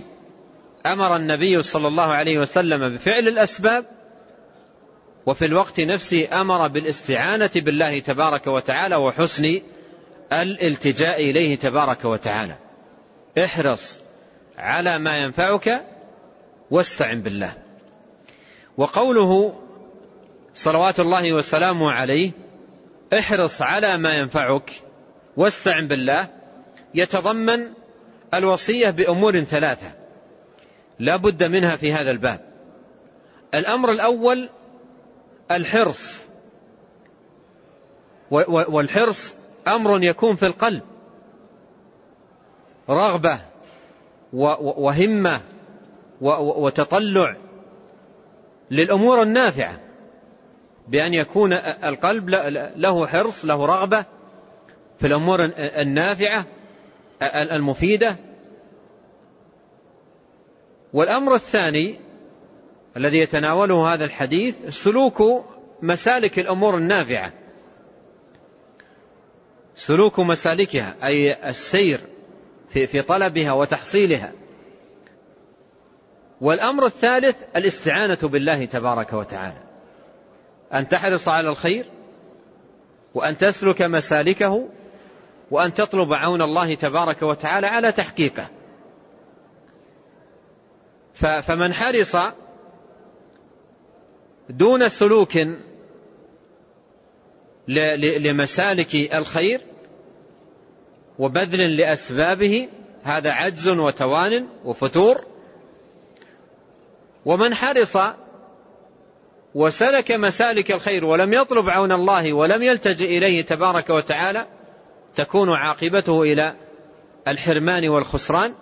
النبي صلى الله عليه وسلم بفعل الأسباب، وفي الوقت نفسه أمر بالاستعانة بالله تبارك وتعالى وحسن الالتجاء إليه تبارك وتعالى. احرص على ما ينفعك واستعن بالله. وقوله صلوات الله وسلامه عليه احرص على ما ينفعك واستعن بالله يتضمن الوصية بأمور ثلاثة لا بد منها في هذا الباب. الأمر الأول الحرص، والحرص أمر يكون في القلب، رغبة وهمة وتطلع للأمور النافعة، بأن يكون القلب له حرص، له رغبة في الأمور النافعة المفيدة. والأمر الثاني الذي يتناوله هذا الحديث سلوك مسالك الأمور النافعة، سلوك مسالكها أي السير في طلبها وتحصيلها. والأمر الثالث الاستعانة بالله تبارك وتعالى، أن تحرص على الخير وأن تسلك مسالكه وأن تطلب عون الله تبارك وتعالى على تحقيقه. فمن حرص دون سلوك لمسالك الخير وبذل لأسبابه هذا عجز وتوان وفتور. ومن حرص وسلك مسالك الخير ولم يطلب عون الله ولم يلتجئ إليه تبارك وتعالى تكون عاقبته إلى الحرمان والخسران.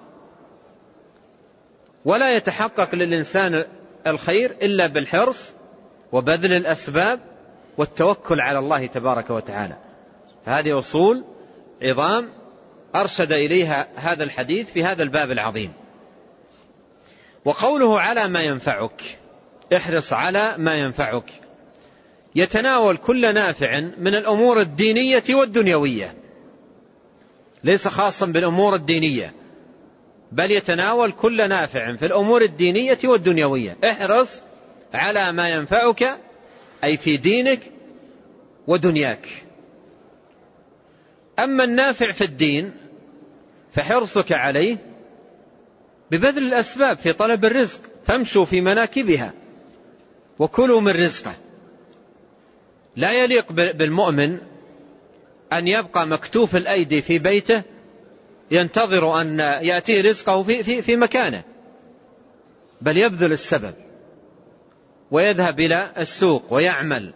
ولا يتحقق للإنسان الخير إلا بالحرص وبذل الأسباب والتوكل على الله تبارك وتعالى. فهذه أصول عظام أرشد إليها هذا الحديث في هذا الباب العظيم. وقوله على ما ينفعك، احرص على ما ينفعك، يتناول كل نافع من الأمور الدينية والدنيوية، ليس خاصا بالأمور الدينية، بل يتناول كل نافع في الأمور الدينية والدنيوية. احرص على ما ينفعك أي في دينك ودنياك. أما النافع في الدين فحرصك عليه ببذل الأسباب في طلب الرزق، فامشوا في مناكبها وكلوا من رزقه. لا يليق بالمؤمن أن يبقى مكتوف الأيدي في بيته ينتظر أن يأتيه رزقه في مكانه، بل يبذل السبب ويذهب إلى السوق ويعمل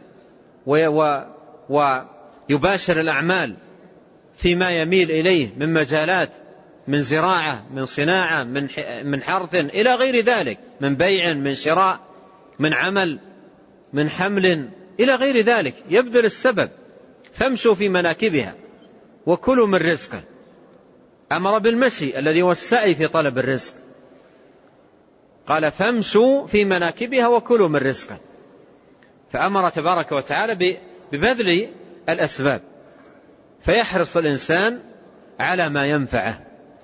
ويباشر الأعمال فيما يميل إليه من مجالات، من زراعة، من صناعة، من حرث إلى غير ذلك، من بيع، من شراء، من عمل، من حمل إلى غير ذلك. يبذل السبب. فامشوا في مناكبها وكلوا من رزقه. أمر بالمشي الذي هو السعي في طلب الرزق، قال فامشوا في مناكبها وكلوا من رزقه. فأمر تبارك وتعالى ببذل الأسباب، فيحرص الإنسان على ما ينفعه.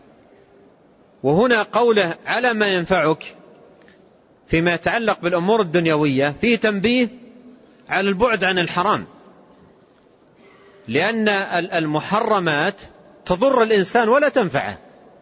وهنا قوله على ما ينفعك فيما يتعلق بالأمور الدنيوية فيه تنبيه على البعد عن الحرام، لأن المحرمات تضر الإنسان ولا تنفعه،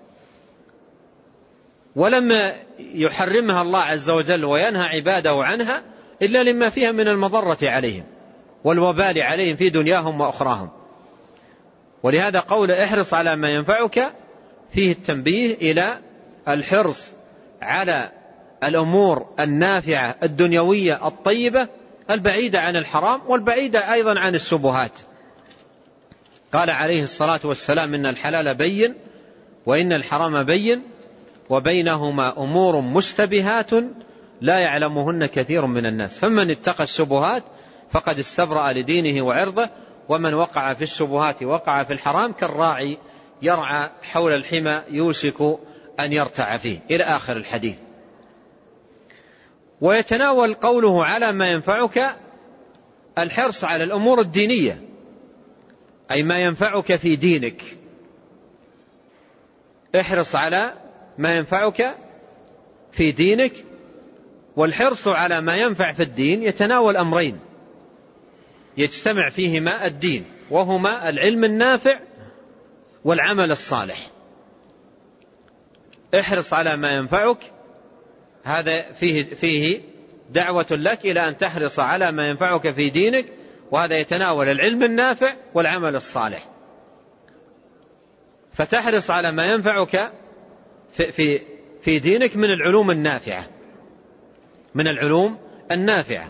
ولم يحرمها الله عز وجل وينهى عباده عنها إلا لما فيها من المضرة عليهم والوبال عليهم في دنياهم وأخراهم. ولهذا قول احرص على ما ينفعك فيه التنبيه إلى الحرص على الأمور النافعة الدنيوية الطيبة البعيدة عن الحرام والبعيدة أيضا عن الشبهات. قال عليه الصلاة والسلام إن الحلال بين وإن الحرام بين وبينهما أمور مشتبهات لا يعلمهن كثير من الناس، فمن اتقى الشبهات فقد استبرأ لدينه وعرضه، ومن وقع في الشبهات وقع في الحرام كالراعي يرعى حول الحمى يوشك أن يرتع فيه، إلى آخر الحديث. ويتناول قوله على ما ينفعك الحرص على الأمور الدينية، أي ما ينفعك في دينك. احرص على ما ينفعك في دينك. والحرص على ما ينفع في الدين يتناول أمرين يجتمع فيهما الدين، وهما العلم النافع والعمل الصالح. احرص على ما ينفعك، هذا فيه دعوة لك إلى أن تحرص على ما ينفعك في دينك، وهذا يتناول العلم النافع والعمل الصالح. فتحرص على ما ينفعك في دينك من العلوم النافعة، من العلوم النافعة.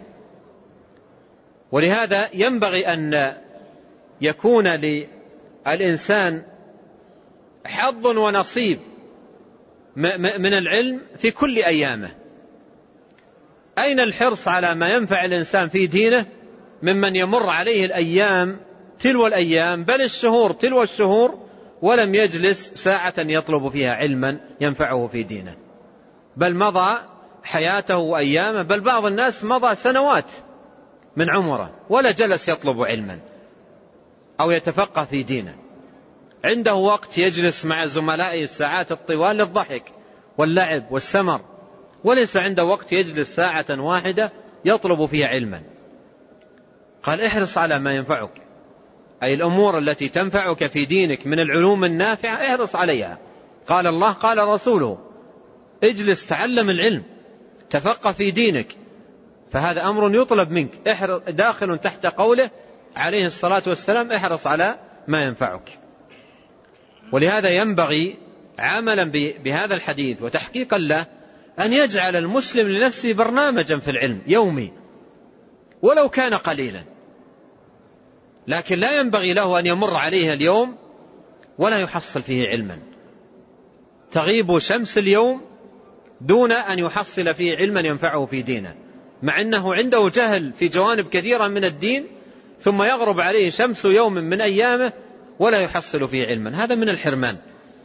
ولهذا ينبغي أن يكون للإنسان حظ ونصيب من العلم في كل أيامه. أين الحرص على ما ينفع الإنسان في دينه ممن يمر عليه الأيام تلو الأيام بل الشهور تلو الشهور ولم يجلس ساعة يطلب فيها علما ينفعه في دينه، بل مضى حياته وأيامه، بل بعض الناس مضى سنوات من عمره ولا جلس يطلب علما أو يتفقه في دينه. عنده وقت يجلس مع زملائه الساعات الطوال للضحك واللعب والسمر، وليس عنده وقت يجلس ساعة واحدة يطلب فيها علما. قال احرص على ما ينفعك، أي الأمور التي تنفعك في دينك من العلوم النافعة احرص عليها. قال الله قال رسوله اجلس تعلم العلم تفقه في دينك، فهذا أمر يطلب منك، داخل تحت قوله عليه الصلاة والسلام احرص على ما ينفعك. ولهذا ينبغي عملا بهذا الحديث وتحقيقا له أن يجعل المسلم لنفسه برنامجا في العلم يومي ولو كان قليلا، لكن لا ينبغي له أن يمر عليه اليوم ولا يحصل فيه علما. تغيب شمس اليوم دون أن يحصل فيه علما ينفعه في دينه، مع أنه عنده جهل في جوانب كثيرة من الدين، ثم يغرب عليه شمس يوم من أيامه ولا يحصل فيه علما. هذا من الحرمان.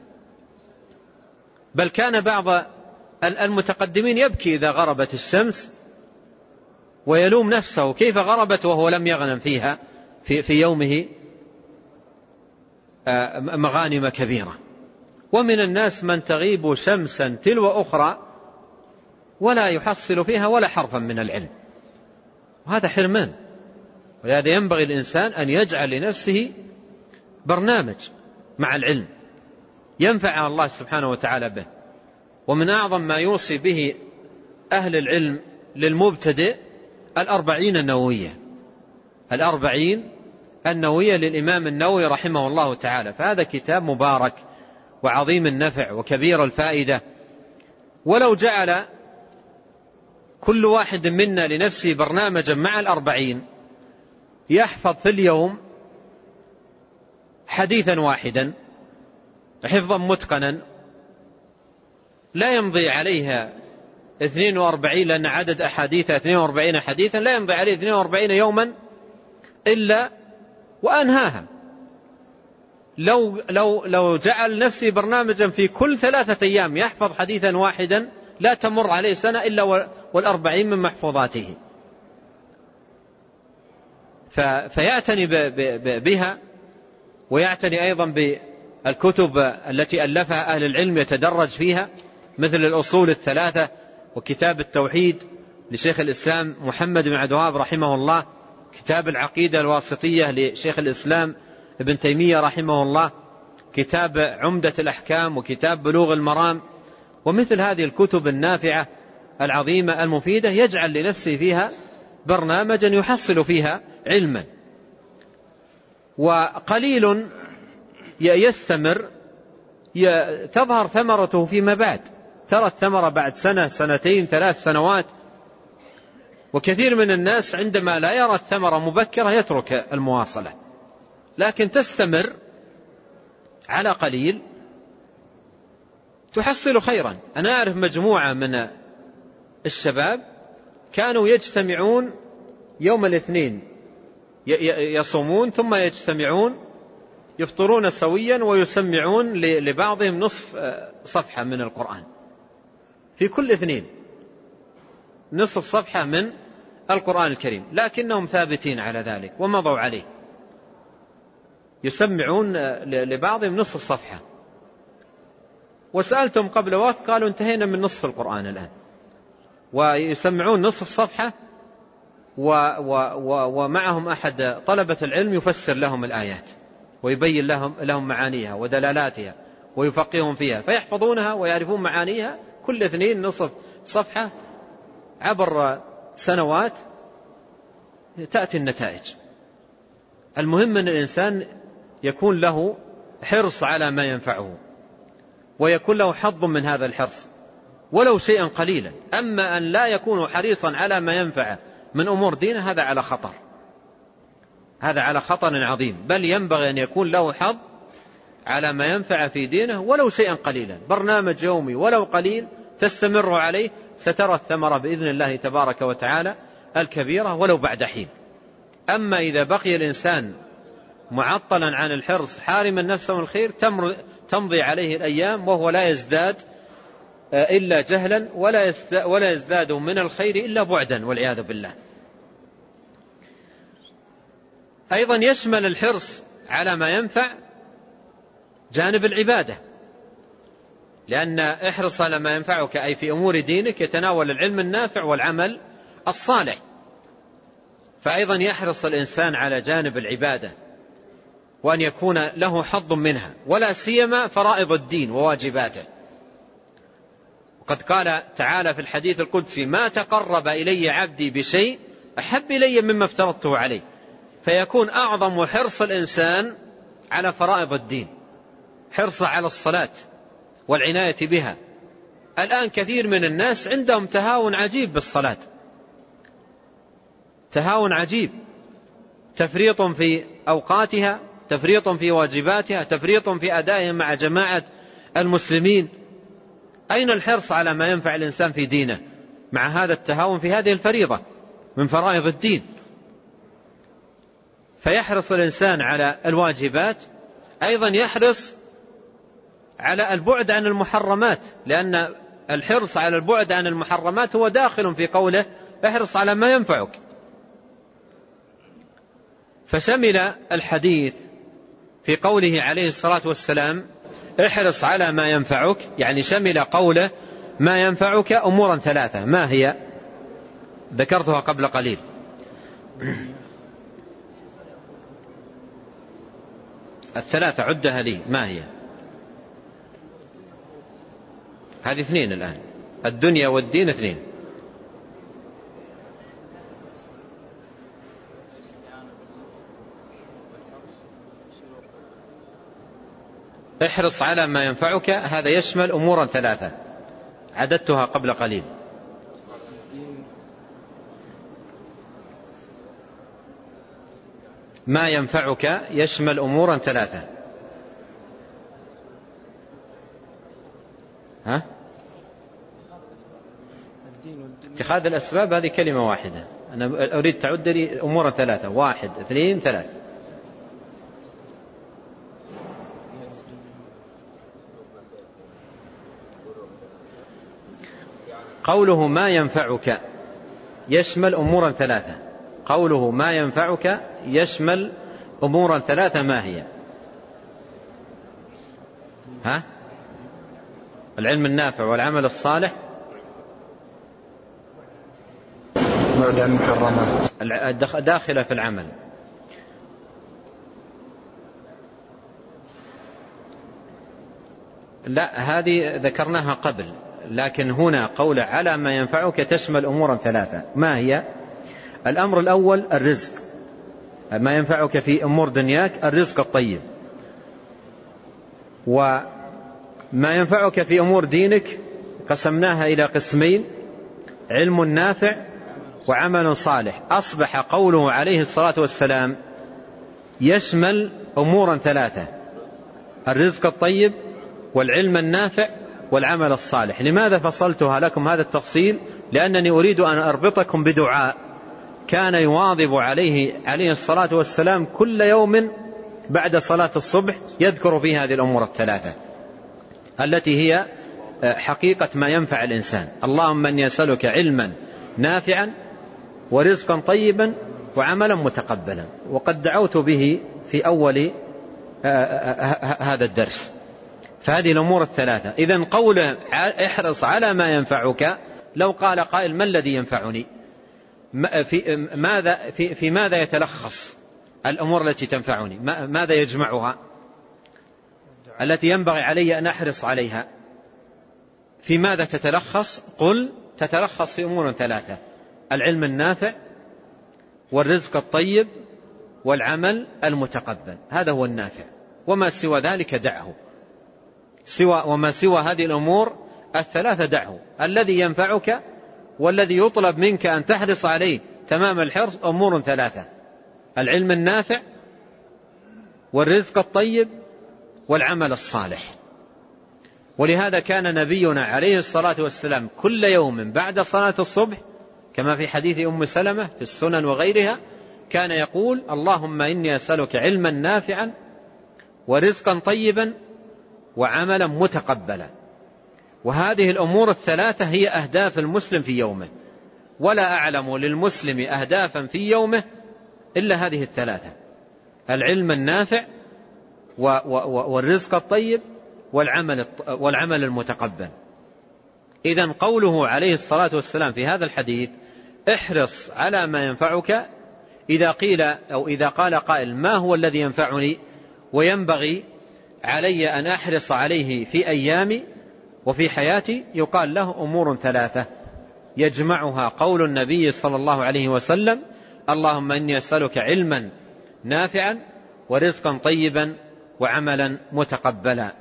بل كان بعض المتقدمين يبكي إذا غربت الشمس ويلوم نفسه كيف غربت وهو لم يغنم فيها في يومه مغانم كبيرة. ومن الناس من تغيب شمسا تلو أخرى ولا يحصل فيها ولا حرفا من العلم، وهذا حرمان. ولهذا ينبغي الإنسان أن يجعل لنفسه برنامج مع العلم ينفع الله سبحانه وتعالى به. ومن أعظم ما يوصي به أهل العلم للمبتدئ 40 النووية، 40 النووية للإمام النووي رحمه الله تعالى. فهذا كتاب مبارك وعظيم النفع وكبير الفائدة. ولو جعل كل واحد منا لنفسه برنامجا مع 40 يحفظ في اليوم حديثا واحدا حفظا متقنا لا يمضي عليها 42، لأن عدد أحاديث 42 حديثا، لا يمضي عليه 42 يوما إلا وأنهاها. لو جعل نفسي برنامجا في كل 3 أيام يحفظ حديثا واحدا لا تمر عليه سنة إلا وال40 من محفوظاته. فيعتني بها، ويعتني أيضا بالكتب التي ألفها أهل العلم يتدرج فيها، مثل الأصول الثلاثة وكتاب التوحيد لشيخ الإسلام محمد بن عبد الوهاب رحمه الله، كتاب العقيدة الواسطية لشيخ الإسلام ابن تيمية رحمه الله، كتاب عمدة الأحكام، وكتاب بلوغ المرام، ومثل هذه الكتب النافعة العظيمة المفيدة يجعل لنفسه فيها برنامجا يحصل فيها علما. وقليل يستمر تظهر ثمرته فيما بعد، ترى الثمرة بعد سنة، سنتين، 3 سنوات. وكثير من الناس عندما لا يرى الثمرة مبكرة يترك المواصلة، لكن تستمر على قليل تحصل خيرا. أنا أعرف مجموعة من الشباب كانوا يجتمعون يوم الاثنين، يصومون ثم يجتمعون يفطرون سويا ويسمعون لبعضهم نصف صفحة من القرآن في كل اثنين، نصف صفحة من القرآن الكريم، لكنهم ثابتين على ذلك ومضوا عليه، يسمعون لبعضهم نصف صفحة. وسألتم قبل وقت قالوا انتهينا من نصف القرآن الآن، ويسمعون نصف صفحة ومعهم أحد طلبة العلم يفسر لهم الآيات ويبين لهم معانيها ودلالاتها ويفقههم فيها، فيحفظونها ويعرفون معانيها كل اثنين نصف صفحة. عبر سنوات تأتي النتائج. المهم أن الإنسان يكون له حرص على ما ينفعه، ويكون له حظ من هذا الحرص ولو شيئا قليلا. أما أن لا يكون حريصا على ما ينفعه من أمور دينه هذا على خطر، هذا على خطر عظيم. بل ينبغي أن يكون له حظ على ما ينفع في دينه ولو شيئا قليلا، برنامج يومي ولو قليل تستمر عليه سترى الثمرة بإذن الله تبارك وتعالى الكبيرة ولو بعد حين. أما إذا بقي الإنسان معطلا عن الحرص حارما نفسه من الخير تمضي عليه الأيام وهو لا يزداد إلا جهلا ولا يزداد من الخير إلا بعدا والعياذ بالله. أيضا يشمل الحرص على ما ينفع جانب العبادة، لأن احرص على ما ينفعك أي في أمور دينك يتناول العلم النافع والعمل الصالح. فأيضا يحرص الإنسان على جانب العبادة وأن يكون له حظ منها، ولا سيما فرائض الدين وواجباته. وقد قال تعالى في الحديث القدسي: ما تقرب إلي عبدي بشيء أحب إلي مما افترضته عليه. فيكون أعظم حرص الإنسان على فرائض الدين، حرص على الصلاة والعناية بها. الآن كثير من الناس عندهم تهاون عجيب بالصلاة، تهاون عجيب، تفريط في أوقاتها، تفريط في واجباتها، تفريط في أدائها مع جماعة المسلمين. أين الحرص على ما ينفع الإنسان في دينه مع هذا التهاون في هذه الفريضة من فرائض الدين؟ فيحرص الإنسان على الواجبات، أيضا يحرص على البعد عن المحرمات، لأن الحرص على البعد عن المحرمات هو داخل في قوله احرص على ما ينفعك. فشمل الحديث في قوله عليه الصلاة والسلام احرص على ما ينفعك، يعني شمل قوله ما ينفعك أمورا ثلاثة. ما هي؟ ذكرتها قبل قليل. الثلاثة عدها لي، ما هي؟ هذه اثنين الآن، الدنيا والدين اثنين. احرص على ما ينفعك هذا يشمل أمورا ثلاثة عددتها قبل قليل. ما ينفعك يشمل أمورا ثلاثة. ها؟ اتخاذ الأسباب هذه كلمة واحدة، أنا أريد تعد لي أمورا ثلاثة. 1 2 3. قوله ما ينفعك يشمل أمورا ثلاثة. قوله ما ينفعك يشمل أمورا ثلاثة، ما هي؟ ها؟ العلم النافع والعمل الصالح بعد عن المحرمات داخلة في العمل. لا، هذه ذكرناها قبل، لكن هنا قول على ما ينفعك تشمل أمورا ثلاثة. ما هي؟ الأمر الأول الرزق، ما ينفعك في أمور دنياك الرزق الطيب، وما ينفعك في أمور دينك قسمناها إلى قسمين: علم نافع وعمل صالح. أصبح قوله عليه الصلاة والسلام يشمل أمورا ثلاثة: الرزق الطيب والعلم النافع والعمل الصالح. لماذا فصلتها لكم هذا التفصيل؟ لأنني أريد أن أربطكم بدعاء كان يواظب عليه الصلاة والسلام كل يوم بعد صلاة الصبح، يذكر فيه هذه الأمور الثلاثة التي هي حقيقة ما ينفع الإنسان: اللهم إني أسألك علما نافعا ورزقا طيبا وعملا متقبلا. وقد دعوت به في أول هذا الدرس. فهذه الأمور الثلاثة. إذن قول احرص على ما ينفعك، لو قال قائل ما الذي ينفعني؟ في ماذا يتلخص الأمور التي تنفعني؟ ماذا يجمعها التي ينبغي علي أن أحرص عليها؟ في ماذا تتلخص؟ قل تتلخص في أمور ثلاثة: العلم النافع والرزق الطيب والعمل المتقبل. هذا هو النافع، وما سوى ذلك دعه. وما سوى هذه الأمور الثلاثة دعه. الذي ينفعك والذي يطلب منك أن تحرص عليه تمام الحرص أمور ثلاثة: العلم النافع والرزق الطيب والعمل الصالح. ولهذا كان نبينا عليه الصلاة والسلام كل يوم بعد صلاة الصبح كما في حديث أم سلمة في السنن وغيرها كان يقول: اللهم إني أسألك علما نافعا ورزقا طيبا وعملا متقبلا. وهذه الأمور الثلاثة هي أهداف المسلم في يومه، ولا أعلم للمسلم أهدافا في يومه إلا هذه الثلاثة: العلم النافع والرزق الطيب والعمل المتقبل. إذن قوله عليه الصلاة والسلام في هذا الحديث احرص على ما ينفعك، إذا قال قائل ما هو الذي ينفعني وينبغي علي أن أحرص عليه في أيامي وفي حياتي، يقال له أمور ثلاثة يجمعها قول النبي صلى الله عليه وسلم: اللهم إني أسألك علما نافعا ورزقا طيبا وعملا متقبلا.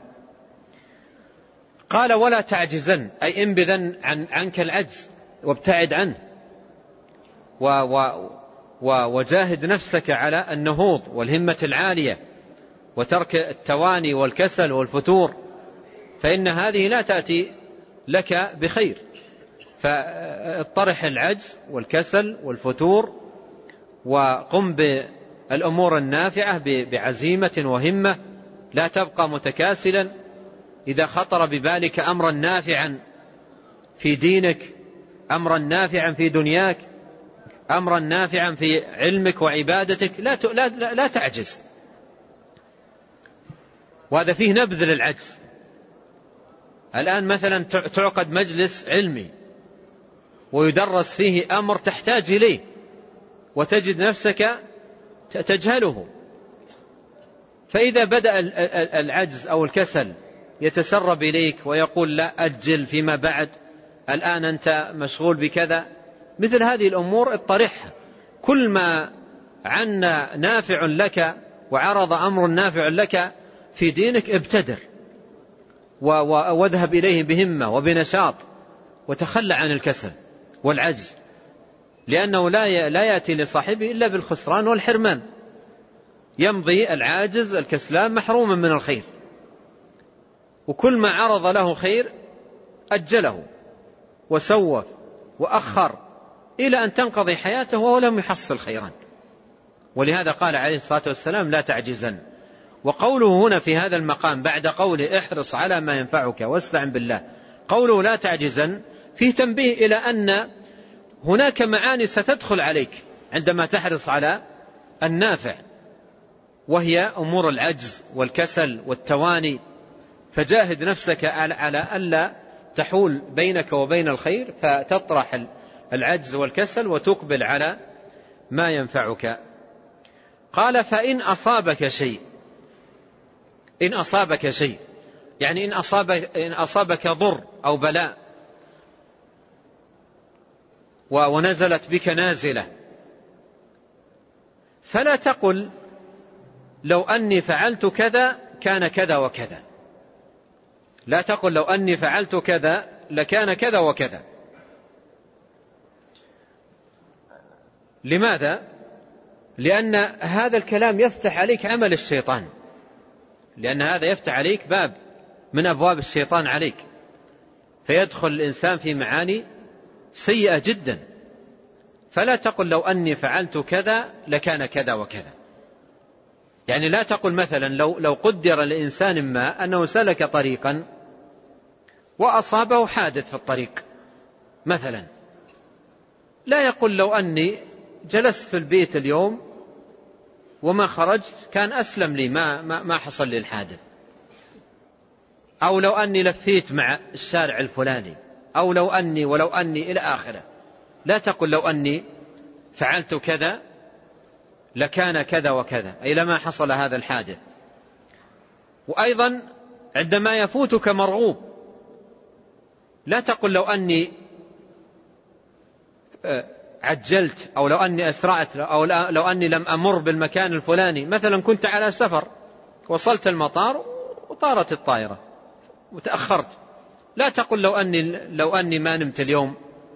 قال: ولا تعجزن، أي انبذن عنك العجز وابتعد عنه، وجاهد نفسك على النهوض والهمة العالية وترك التواني والكسل والفتور، فإن هذه لا تأتي لك بخير. فاطرح العجز والكسل والفتور وقم بالأمور النافعة بعزيمة وهمة، لا تبقى متكاسلا. إذا خطر ببالك أمرا نافعا في دينك، أمرا نافعا في دنياك، أمرا نافعا في علمك وعبادتك، لا تعجز، وهذا فيه نبذ للعجز. الآن مثلا تعقد مجلس علمي ويدرس فيه أمر تحتاج إليه وتجد نفسك تجهله، فإذا بدأ العجز أو الكسل يتسرب إليك ويقول لا أجل فيما بعد، الآن أنت مشغول بكذا، مثل هذه الأمور اطرحها. كل ما عنا نافع لك وعرض أمر نافع لك في دينك ابتدر واذهب إليه بهمة وبنشاط، وتخلى عن الكسل والعجز، لأنه لا يأتي لصاحبه إلا بالخسران والحرمان. يمضي العاجز الكسلان محروما من الخير، وكل ما عرض له خير أجله وسوف وأخر إلى أن تنقضي حياته وهو لم يحصل خيرا. ولهذا قال عليه الصلاة والسلام لا تعجزن. وقوله هنا في هذا المقام بعد قوله احرص على ما ينفعك واستعن بالله، قوله لا تعجزن فيه تنبيه إلى أن هناك معاني ستدخل عليك عندما تحرص على النافع، وهي أمور العجز والكسل والتواني. فجاهد نفسك على ألا تحول بينك وبين الخير، فتطرح العجز والكسل وتقبل على ما ينفعك. قال فإن أصابك شيء، إن أصابك شيء يعني إن أصابك ضر أو بلاء ونزلت بك نازلة، فلا تقل لو أني فعلت كذا كان كذا وكذا. لا تقل لو أني فعلت كذا لكان كذا وكذا. لماذا؟ لأن هذا الكلام يفتح عليك عمل الشيطان، لأن هذا يفتح عليك باب من أبواب الشيطان عليك، فيدخل الإنسان في معاني سيئة جدا. فلا تقل لو أني فعلت كذا لكان كذا وكذا. يعني لا تقل مثلا لو قدر لإنسان ما أنه سلك طريقا وأصابه حادث في الطريق مثلا، لا يقول لو أني جلست في البيت اليوم وما خرجت كان أسلم لي ما حصل لي الحادث، أو لو أني لفيت مع الشارع الفلاني، أو لو أني ولو أني إلى آخره. لا تقل لو أني فعلت كذا لكان كذا وكذا، أي لما حصل هذا الحادث. وأيضا عندما يفوتك مرغوب لا تقل لو أني عجلت، أو لو أني أسرعت، أو لو أني لم أمر بالمكان الفلاني. مثلا كنت على سفر وصلت المطار وطارت الطائرة وتأخرت، لا تقل لو أني ما نمت اليوم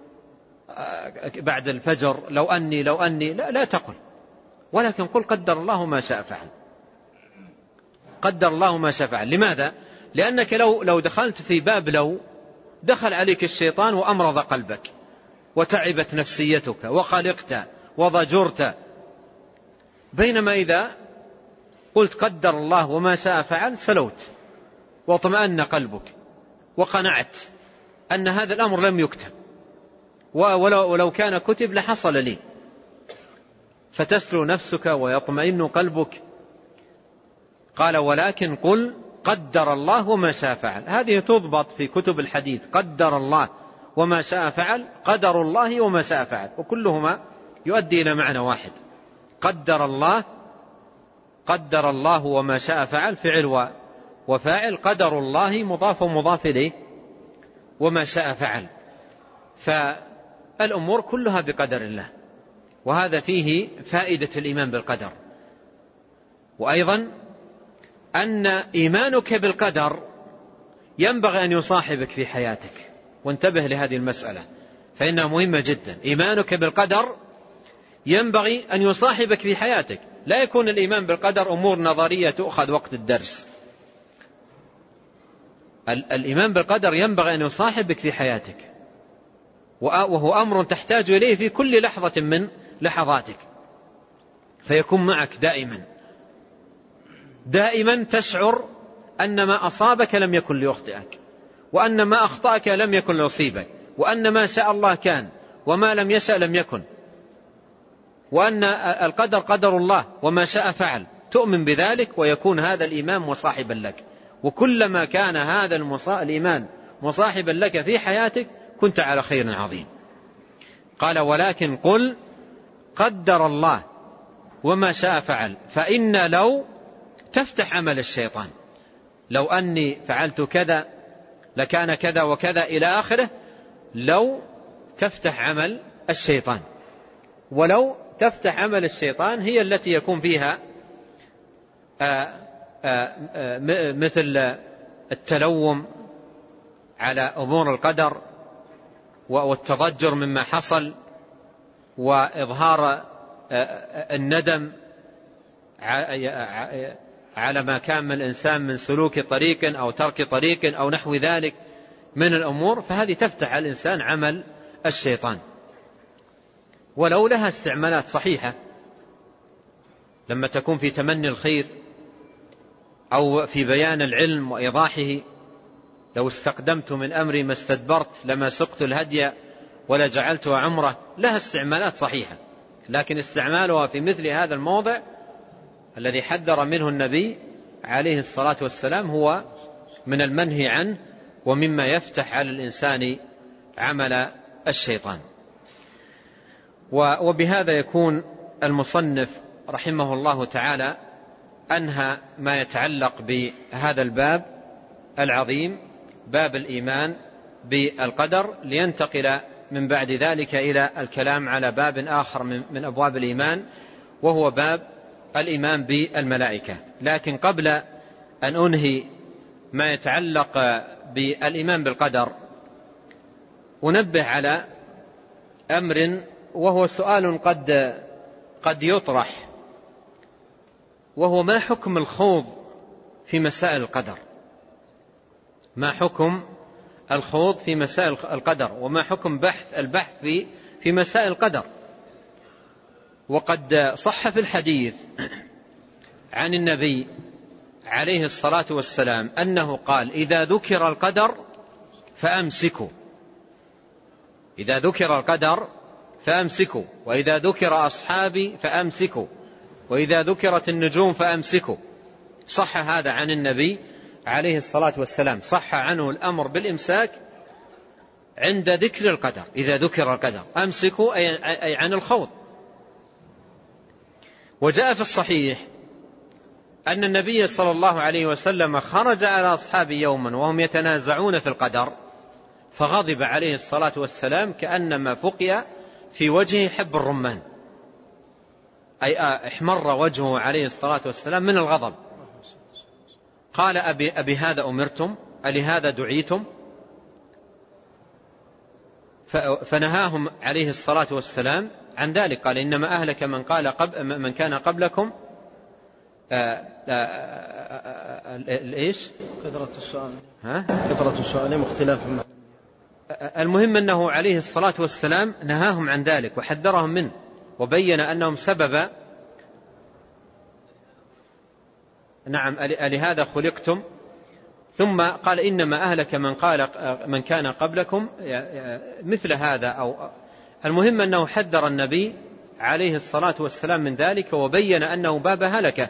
بعد الفجر، لو أني لا تقل، ولكن قل قدر الله ما شاء فعل. قدر الله ما شاء فعل. لماذا؟ لأنك لو دخلت في باب لو دخل عليك الشيطان وأمرض قلبك وتعبت نفسيتك وقلقت وضجرت. بينما إذا قلت قدر الله وما شاء فعل سلوت واطمأن قلبك وقنعت أن هذا الأمر لم يكتب، ولو كان كتب لحصل لي، فتسلو نفسك ويطمئن قلبك. قال ولكن قل قدر الله وما شاء فعل. هذه تضبط في كتب الحديث، قدر الله وما شاء فعل، قدر الله وما شاء فعل، وكلهما يؤدي إلى معنى واحد. قدر الله وما شاء فعل، فعل وفاعل، قدر الله مضاف ومضاف إليه، وما شاء فعل. فالأمور كلها بقدر الله، وهذا فيه فائدة الإيمان بالقدر. وأيضا أن إيمانك بالقدر ينبغي أن يصاحبك في حياتك، وانتبه لهذه المسألة فإنها مهمة جدا. إيمانك بالقدر ينبغي أن يصاحبك في حياتك، لا يكون الإيمان بالقدر أمور نظرية تؤخذ وقت الدرس. الإيمان بالقدر ينبغي أن يصاحبك في حياتك، وهو أمر تحتاج إليه في كل لحظة من لحظاتك، فيكون معك دائما تشعر أن ما أصابك لم يكن ليخطئك، وأن ما أخطأك لم يكن ليصيبك، وأن ما شاء الله كان وما لم يشأ لم يكن، وأن القدر قدر الله وما شاء فعل. تؤمن بذلك ويكون هذا الإيمان مصاحبا لك، وكلما كان هذا الإيمان مصاحبا لك في حياتك كنت على خير عظيم. قال ولكن قل قدر الله وما شاء فعل، فإن لو تفتح عمل الشيطان، لو أني فعلت كذا لكان كذا وكذا إلى آخره، لو تفتح عمل الشيطان. ولو تفتح عمل الشيطان هي التي يكون فيها مثل التلوم على أمور القدر والتضجر مما حصل وإظهار الندم على ما كان من الإنسان من سلوك طريق أو ترك طريق أو نحو ذلك من الأمور، فهذه تفتح على الإنسان عمل الشيطان. ولو لها استعمالات صحيحة لما تكون في تمني الخير أو في بيان العلم وإيضاحه، لو استقدمت من أمري ما استدبرت لما سقت الهدي ولا جعلتها عمره، لها استعمالات صحيحة، لكن استعمالها في مثل هذا الموضع الذي حذر منه النبي عليه الصلاة والسلام هو من المنهي عنه ومما يفتح على الإنسان عمل الشيطان. وبهذا يكون المصنف رحمه الله تعالى أنهى ما يتعلق بهذا الباب العظيم، باب الإيمان بالقدر، لينتقل من بعد ذلك إلى الكلام على باب آخر من أبواب الإيمان، وهو باب الإيمان بالملائكة. لكن قبل أن أنهي ما يتعلق بالإيمان بالقدر أنبه على أمر وهو سؤال قد يطرح، وهو ما حكم الخوض في مسائل القدر؟ ما حكم الخوض في مسائل القدر، وما حكم البحث في مسائل القدر؟ وقد صح في الحديث عن النبي عليه الصلاة والسلام أنه قال إذا ذكر القدر فأمسكوا، إذا ذكر القدر فأمسكوا، وإذا ذكر أصحابي فأمسكوا، وإذا ذكرت النجوم فأمسكوا. صح هذا عن النبي عليه الصلاة والسلام، صح عنه الأمر بالإمساك عند ذكر القدر. إذا ذكر القدر أمسكوا أي عن الخوض. وجاء في الصحيح أن النبي صلى الله عليه وسلم خرج على أصحابه يوما وهم يتنازعون في القدر، فغضب عليه الصلاة والسلام كأنما فقئ في وجهه حب الرمان، أي احمر وجهه عليه الصلاة والسلام من الغضب. قال أبي هذا أمرتم؟ ألهذا دعيتم؟ فنهاهم عليه الصلاة والسلام عن ذلك. قال إنما أهلك من كان قبلكم كثرة السؤال واختلاف. المهم أنه عليه الصلاة والسلام نهاهم عن ذلك وحذرهم منه، وبين أنهم سبب نعم ألهذا خلقتم، ثم قال إنما أهلك من كان قبلكم مثل هذا. أو المهم أنه حذر النبي عليه الصلاة والسلام من ذلك، وبين أنه باب هلكة،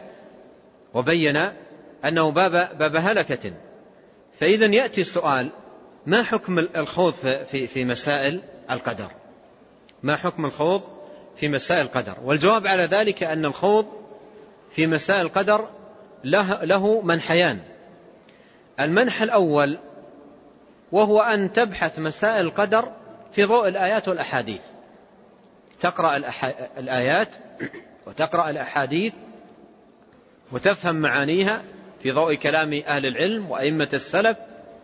باب هلكة. فإذا يأتي السؤال: ما حكم الخوض في مسائل القدر؟ ما حكم الخوض في مسائل القدر؟ والجواب على ذلك أن الخوض في مسائل القدر له منحيان. المنح الأول وهو أن تبحث مسائل القدر في ضوء الآيات والأحاديث، تقرأ الآيات وتقرأ الأحاديث وتفهم معانيها في ضوء كلام أهل العلم وأئمة السلف،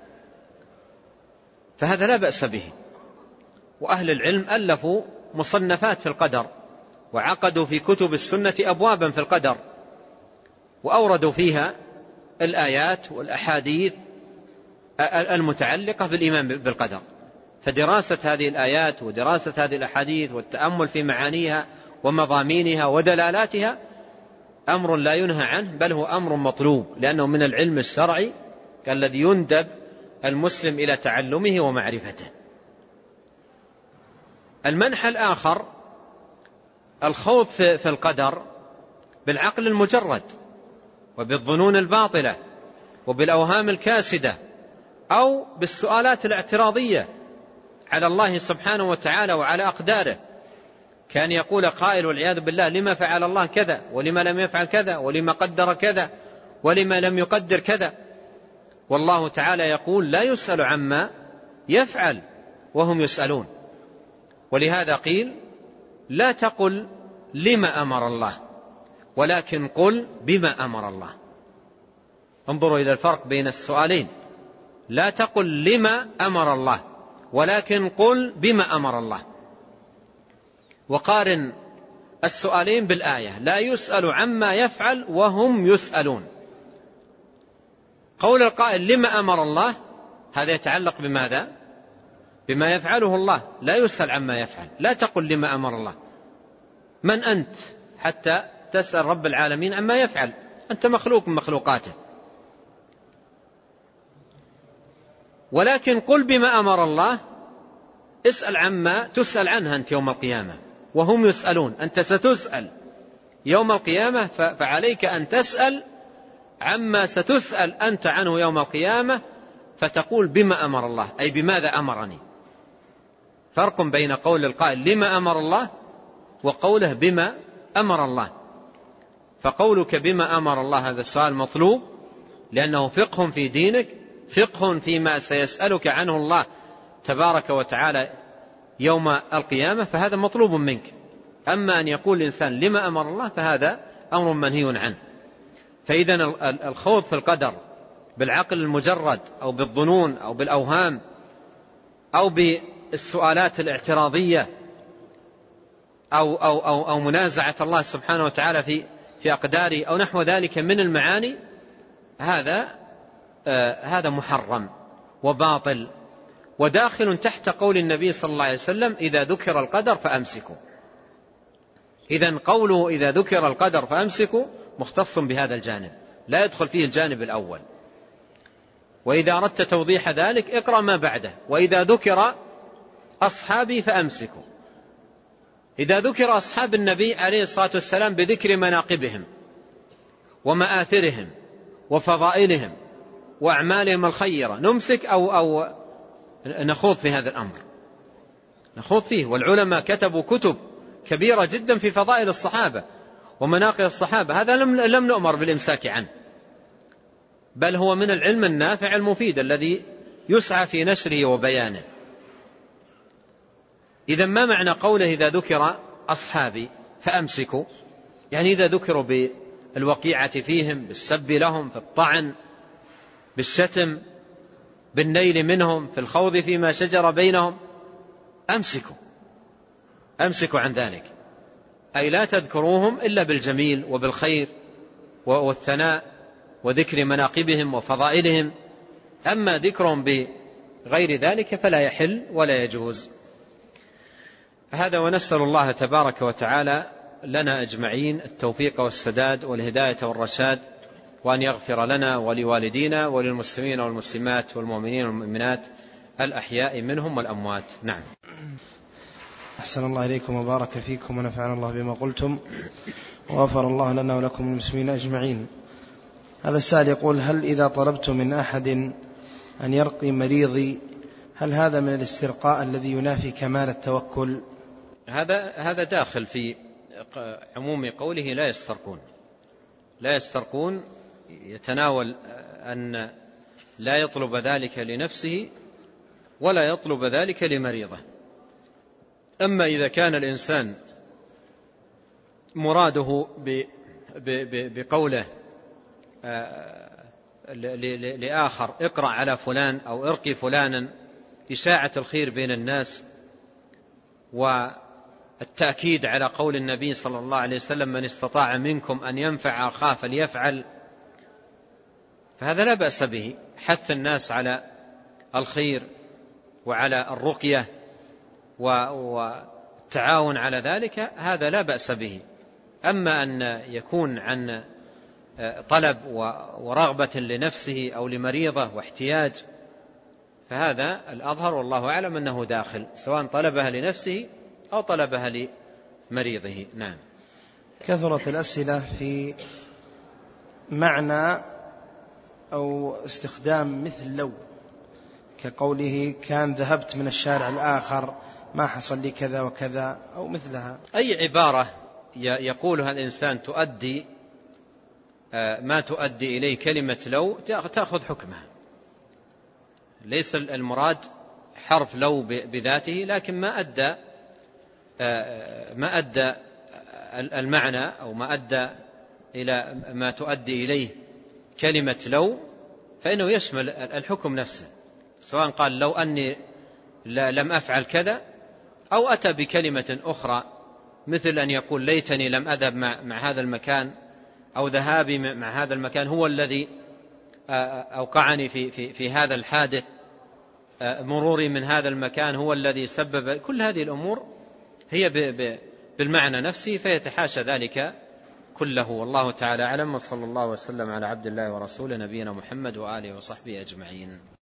فهذا لا بأس به. وأهل العلم ألفوا مصنفات في القدر، وعقدوا في كتب السنة أبوابا في القدر، وأوردوا فيها الآيات والأحاديث المتعلقة بالإيمان بالقدر. فدراسة هذه الآيات ودراسة هذه الأحاديث والتأمل في معانيها ومضامينها ودلالاتها أمر لا ينهى عنه، بل هو أمر مطلوب، لأنه من العلم الشرعي الذي يندب المسلم إلى تعلمه ومعرفته. المنحى الآخر الخوض في القدر بالعقل المجرد، وبالظنون الباطلة وبالأوهام الكاسدة أو بالسؤالات الاعتراضية على الله سبحانه وتعالى وعلى أقداره، كان يقول قائل والعياذ بالله: لما فعل الله كذا، ولما لم يفعل كذا، ولما قدر كذا، ولما لم يقدر كذا. والله تعالى يقول: لا يسأل عما يفعل وهم يسألون. ولهذا قيل: لا تقل لما أمر الله، ولكن قل بما أمر الله. انظروا إلى الفرق بين السؤالين: لا تقل لما أمر الله، ولكن قل بما أمر الله. وقارن السؤالين بالآية: لا يسأل عما يفعل وهم يسألون. قول القائل لما أمر الله هذا يتعلق بماذا؟ بما يفعله الله، لا يسأل عما يفعل. لا تقل لما أمر الله. من أنت حتى تسأل رب العالمين عما يفعل؟ أنت مخلوق من مخلوقاته. ولكن قل بما أمر الله، اسأل عما تسأل عنها أنت يوم القيامة، وهم يسألون. أنت ستسأل يوم القيامة، فعليك أن تسأل عما ستسأل أنت عنه يوم القيامة، فتقول بما أمر الله، أي بماذا أمرني. فرق بين قول القائل لما أمر الله وقوله بما أمر الله. فقولك بما أمر الله هذا السؤال مطلوب، لأنه فقه في دينك، فقه فيما سيسألك عنه الله تبارك وتعالى يوم القيامة، فهذا مطلوب منك. أما أن يقول الإنسان لما أمر الله فهذا أمر منهي عنه. فإذا الخوض في القدر بالعقل المجرد أو بالظنون أو بالأوهام أو بالسؤالات الاعتراضية أو منازعة الله سبحانه وتعالى في أقداره أو نحو ذلك من المعاني، هذا محرم وباطل وداخل تحت قول النبي صلى الله عليه وسلم: إذا ذكر القدر فأمسكوا. إذن قوله إذا ذكر القدر فأمسكوا مختص بهذا الجانب، لا يدخل فيه الجانب الأول. وإذا أردت توضيح ذلك اقرأ ما بعده: وإذا ذكر أصحابي فأمسكوا. إذا ذكر أصحاب النبي عليه الصلاة والسلام بذكر مناقبهم ومآثرهم وفضائلهم وأعمالهم الخيرة نمسك أو نخوض في هذا الأمر؟ نخوض فيه. والعلماء كتبوا كتب كبيرة جدا في فضائل الصحابة ومناقب الصحابة، هذا لم نؤمر بالإمساك عنه، بل هو من العلم النافع المفيد الذي يسعى في نشره وبيانه. إذا ما معنى قوله إذا ذكر أصحابي فأمسكوا؟ يعني إذا ذكروا بالوقيعة فيهم، بالسب لهم، في الطعن، بالشتم، بالنيل منهم، في الخوض فيما شجر بينهم، أمسكوا عن ذلك. أي لا تذكروهم إلا بالجميل وبالخير والثناء وذكر مناقبهم وفضائلهم. أما ذكرهم بغير ذلك فلا يحل ولا يجوز. هذا، ونسأل الله تبارك وتعالى لنا أجمعين التوفيق والسداد والهداية والرشاد، وأن يغفر لنا ولوالدينا وللمسلمين والمسلمات والمؤمنين والمؤمنات الأحياء منهم والأموات. نعم. أحسن الله إليكم وبارك فيكم ونفعنا الله بما قلتم وغفر الله لنا ولكم المسلمين أجمعين. هذا السائل يقول: هل إذا طلبت من أحد أن يرقي مريضي هل هذا من الاسترقاء الذي ينافي كمال التوكل؟ هذا داخل في عموم قوله لا يسترقون، يتناول أن لا يطلب ذلك لنفسه ولا يطلب ذلك لمريضه. أما إذا كان الإنسان مراده بقوله لآخر اقرأ على فلان أو ارقي فلانا إشاعة الخير بين الناس، والتأكيد على قول النبي صلى الله عليه وسلم: من استطاع منكم أن ينفع أخاه فليفعل، فهذا لا بأس به. حث الناس على الخير وعلى الرقية والتعاون على ذلك، هذا لا بأس به. أما أن يكون عن طلب ورغبة لنفسه أو لمريضة واحتياج، فهذا الأظهر والله أعلم أنه داخل، سواء طلبها لنفسه أو طلبها لمريضه. نعم. كثرت الأسئلة في معنى أو استخدام مثل لو، كقوله كان ذهبت من الشارع الآخر ما حصل لي كذا وكذا أو مثلها. أي عبارة يقولها الإنسان تؤدي ما تؤدي إليه كلمة لو تأخذ حكمها. ليس المراد حرف لو بذاته، لكن ما أدى المعنى أو ما أدى إلى ما تؤدي إليه كلمة لو فإنه يشمل الحكم نفسه، سواء قال لو أني لم أفعل كذا، أو أتى بكلمة أخرى مثل أن يقول ليتني لم أذهب مع هذا المكان، أو ذهابي مع هذا المكان هو الذي أوقعني في هذا الحادث، مروري من هذا المكان هو الذي سبب. كل هذه الأمور هي بالمعنى نفسه، فيتحاشى ذلك كله. والله تعالى أعلم، وصلى الله وسلم على عبد الله ورسوله نبينا محمد وآله وصحبه أجمعين.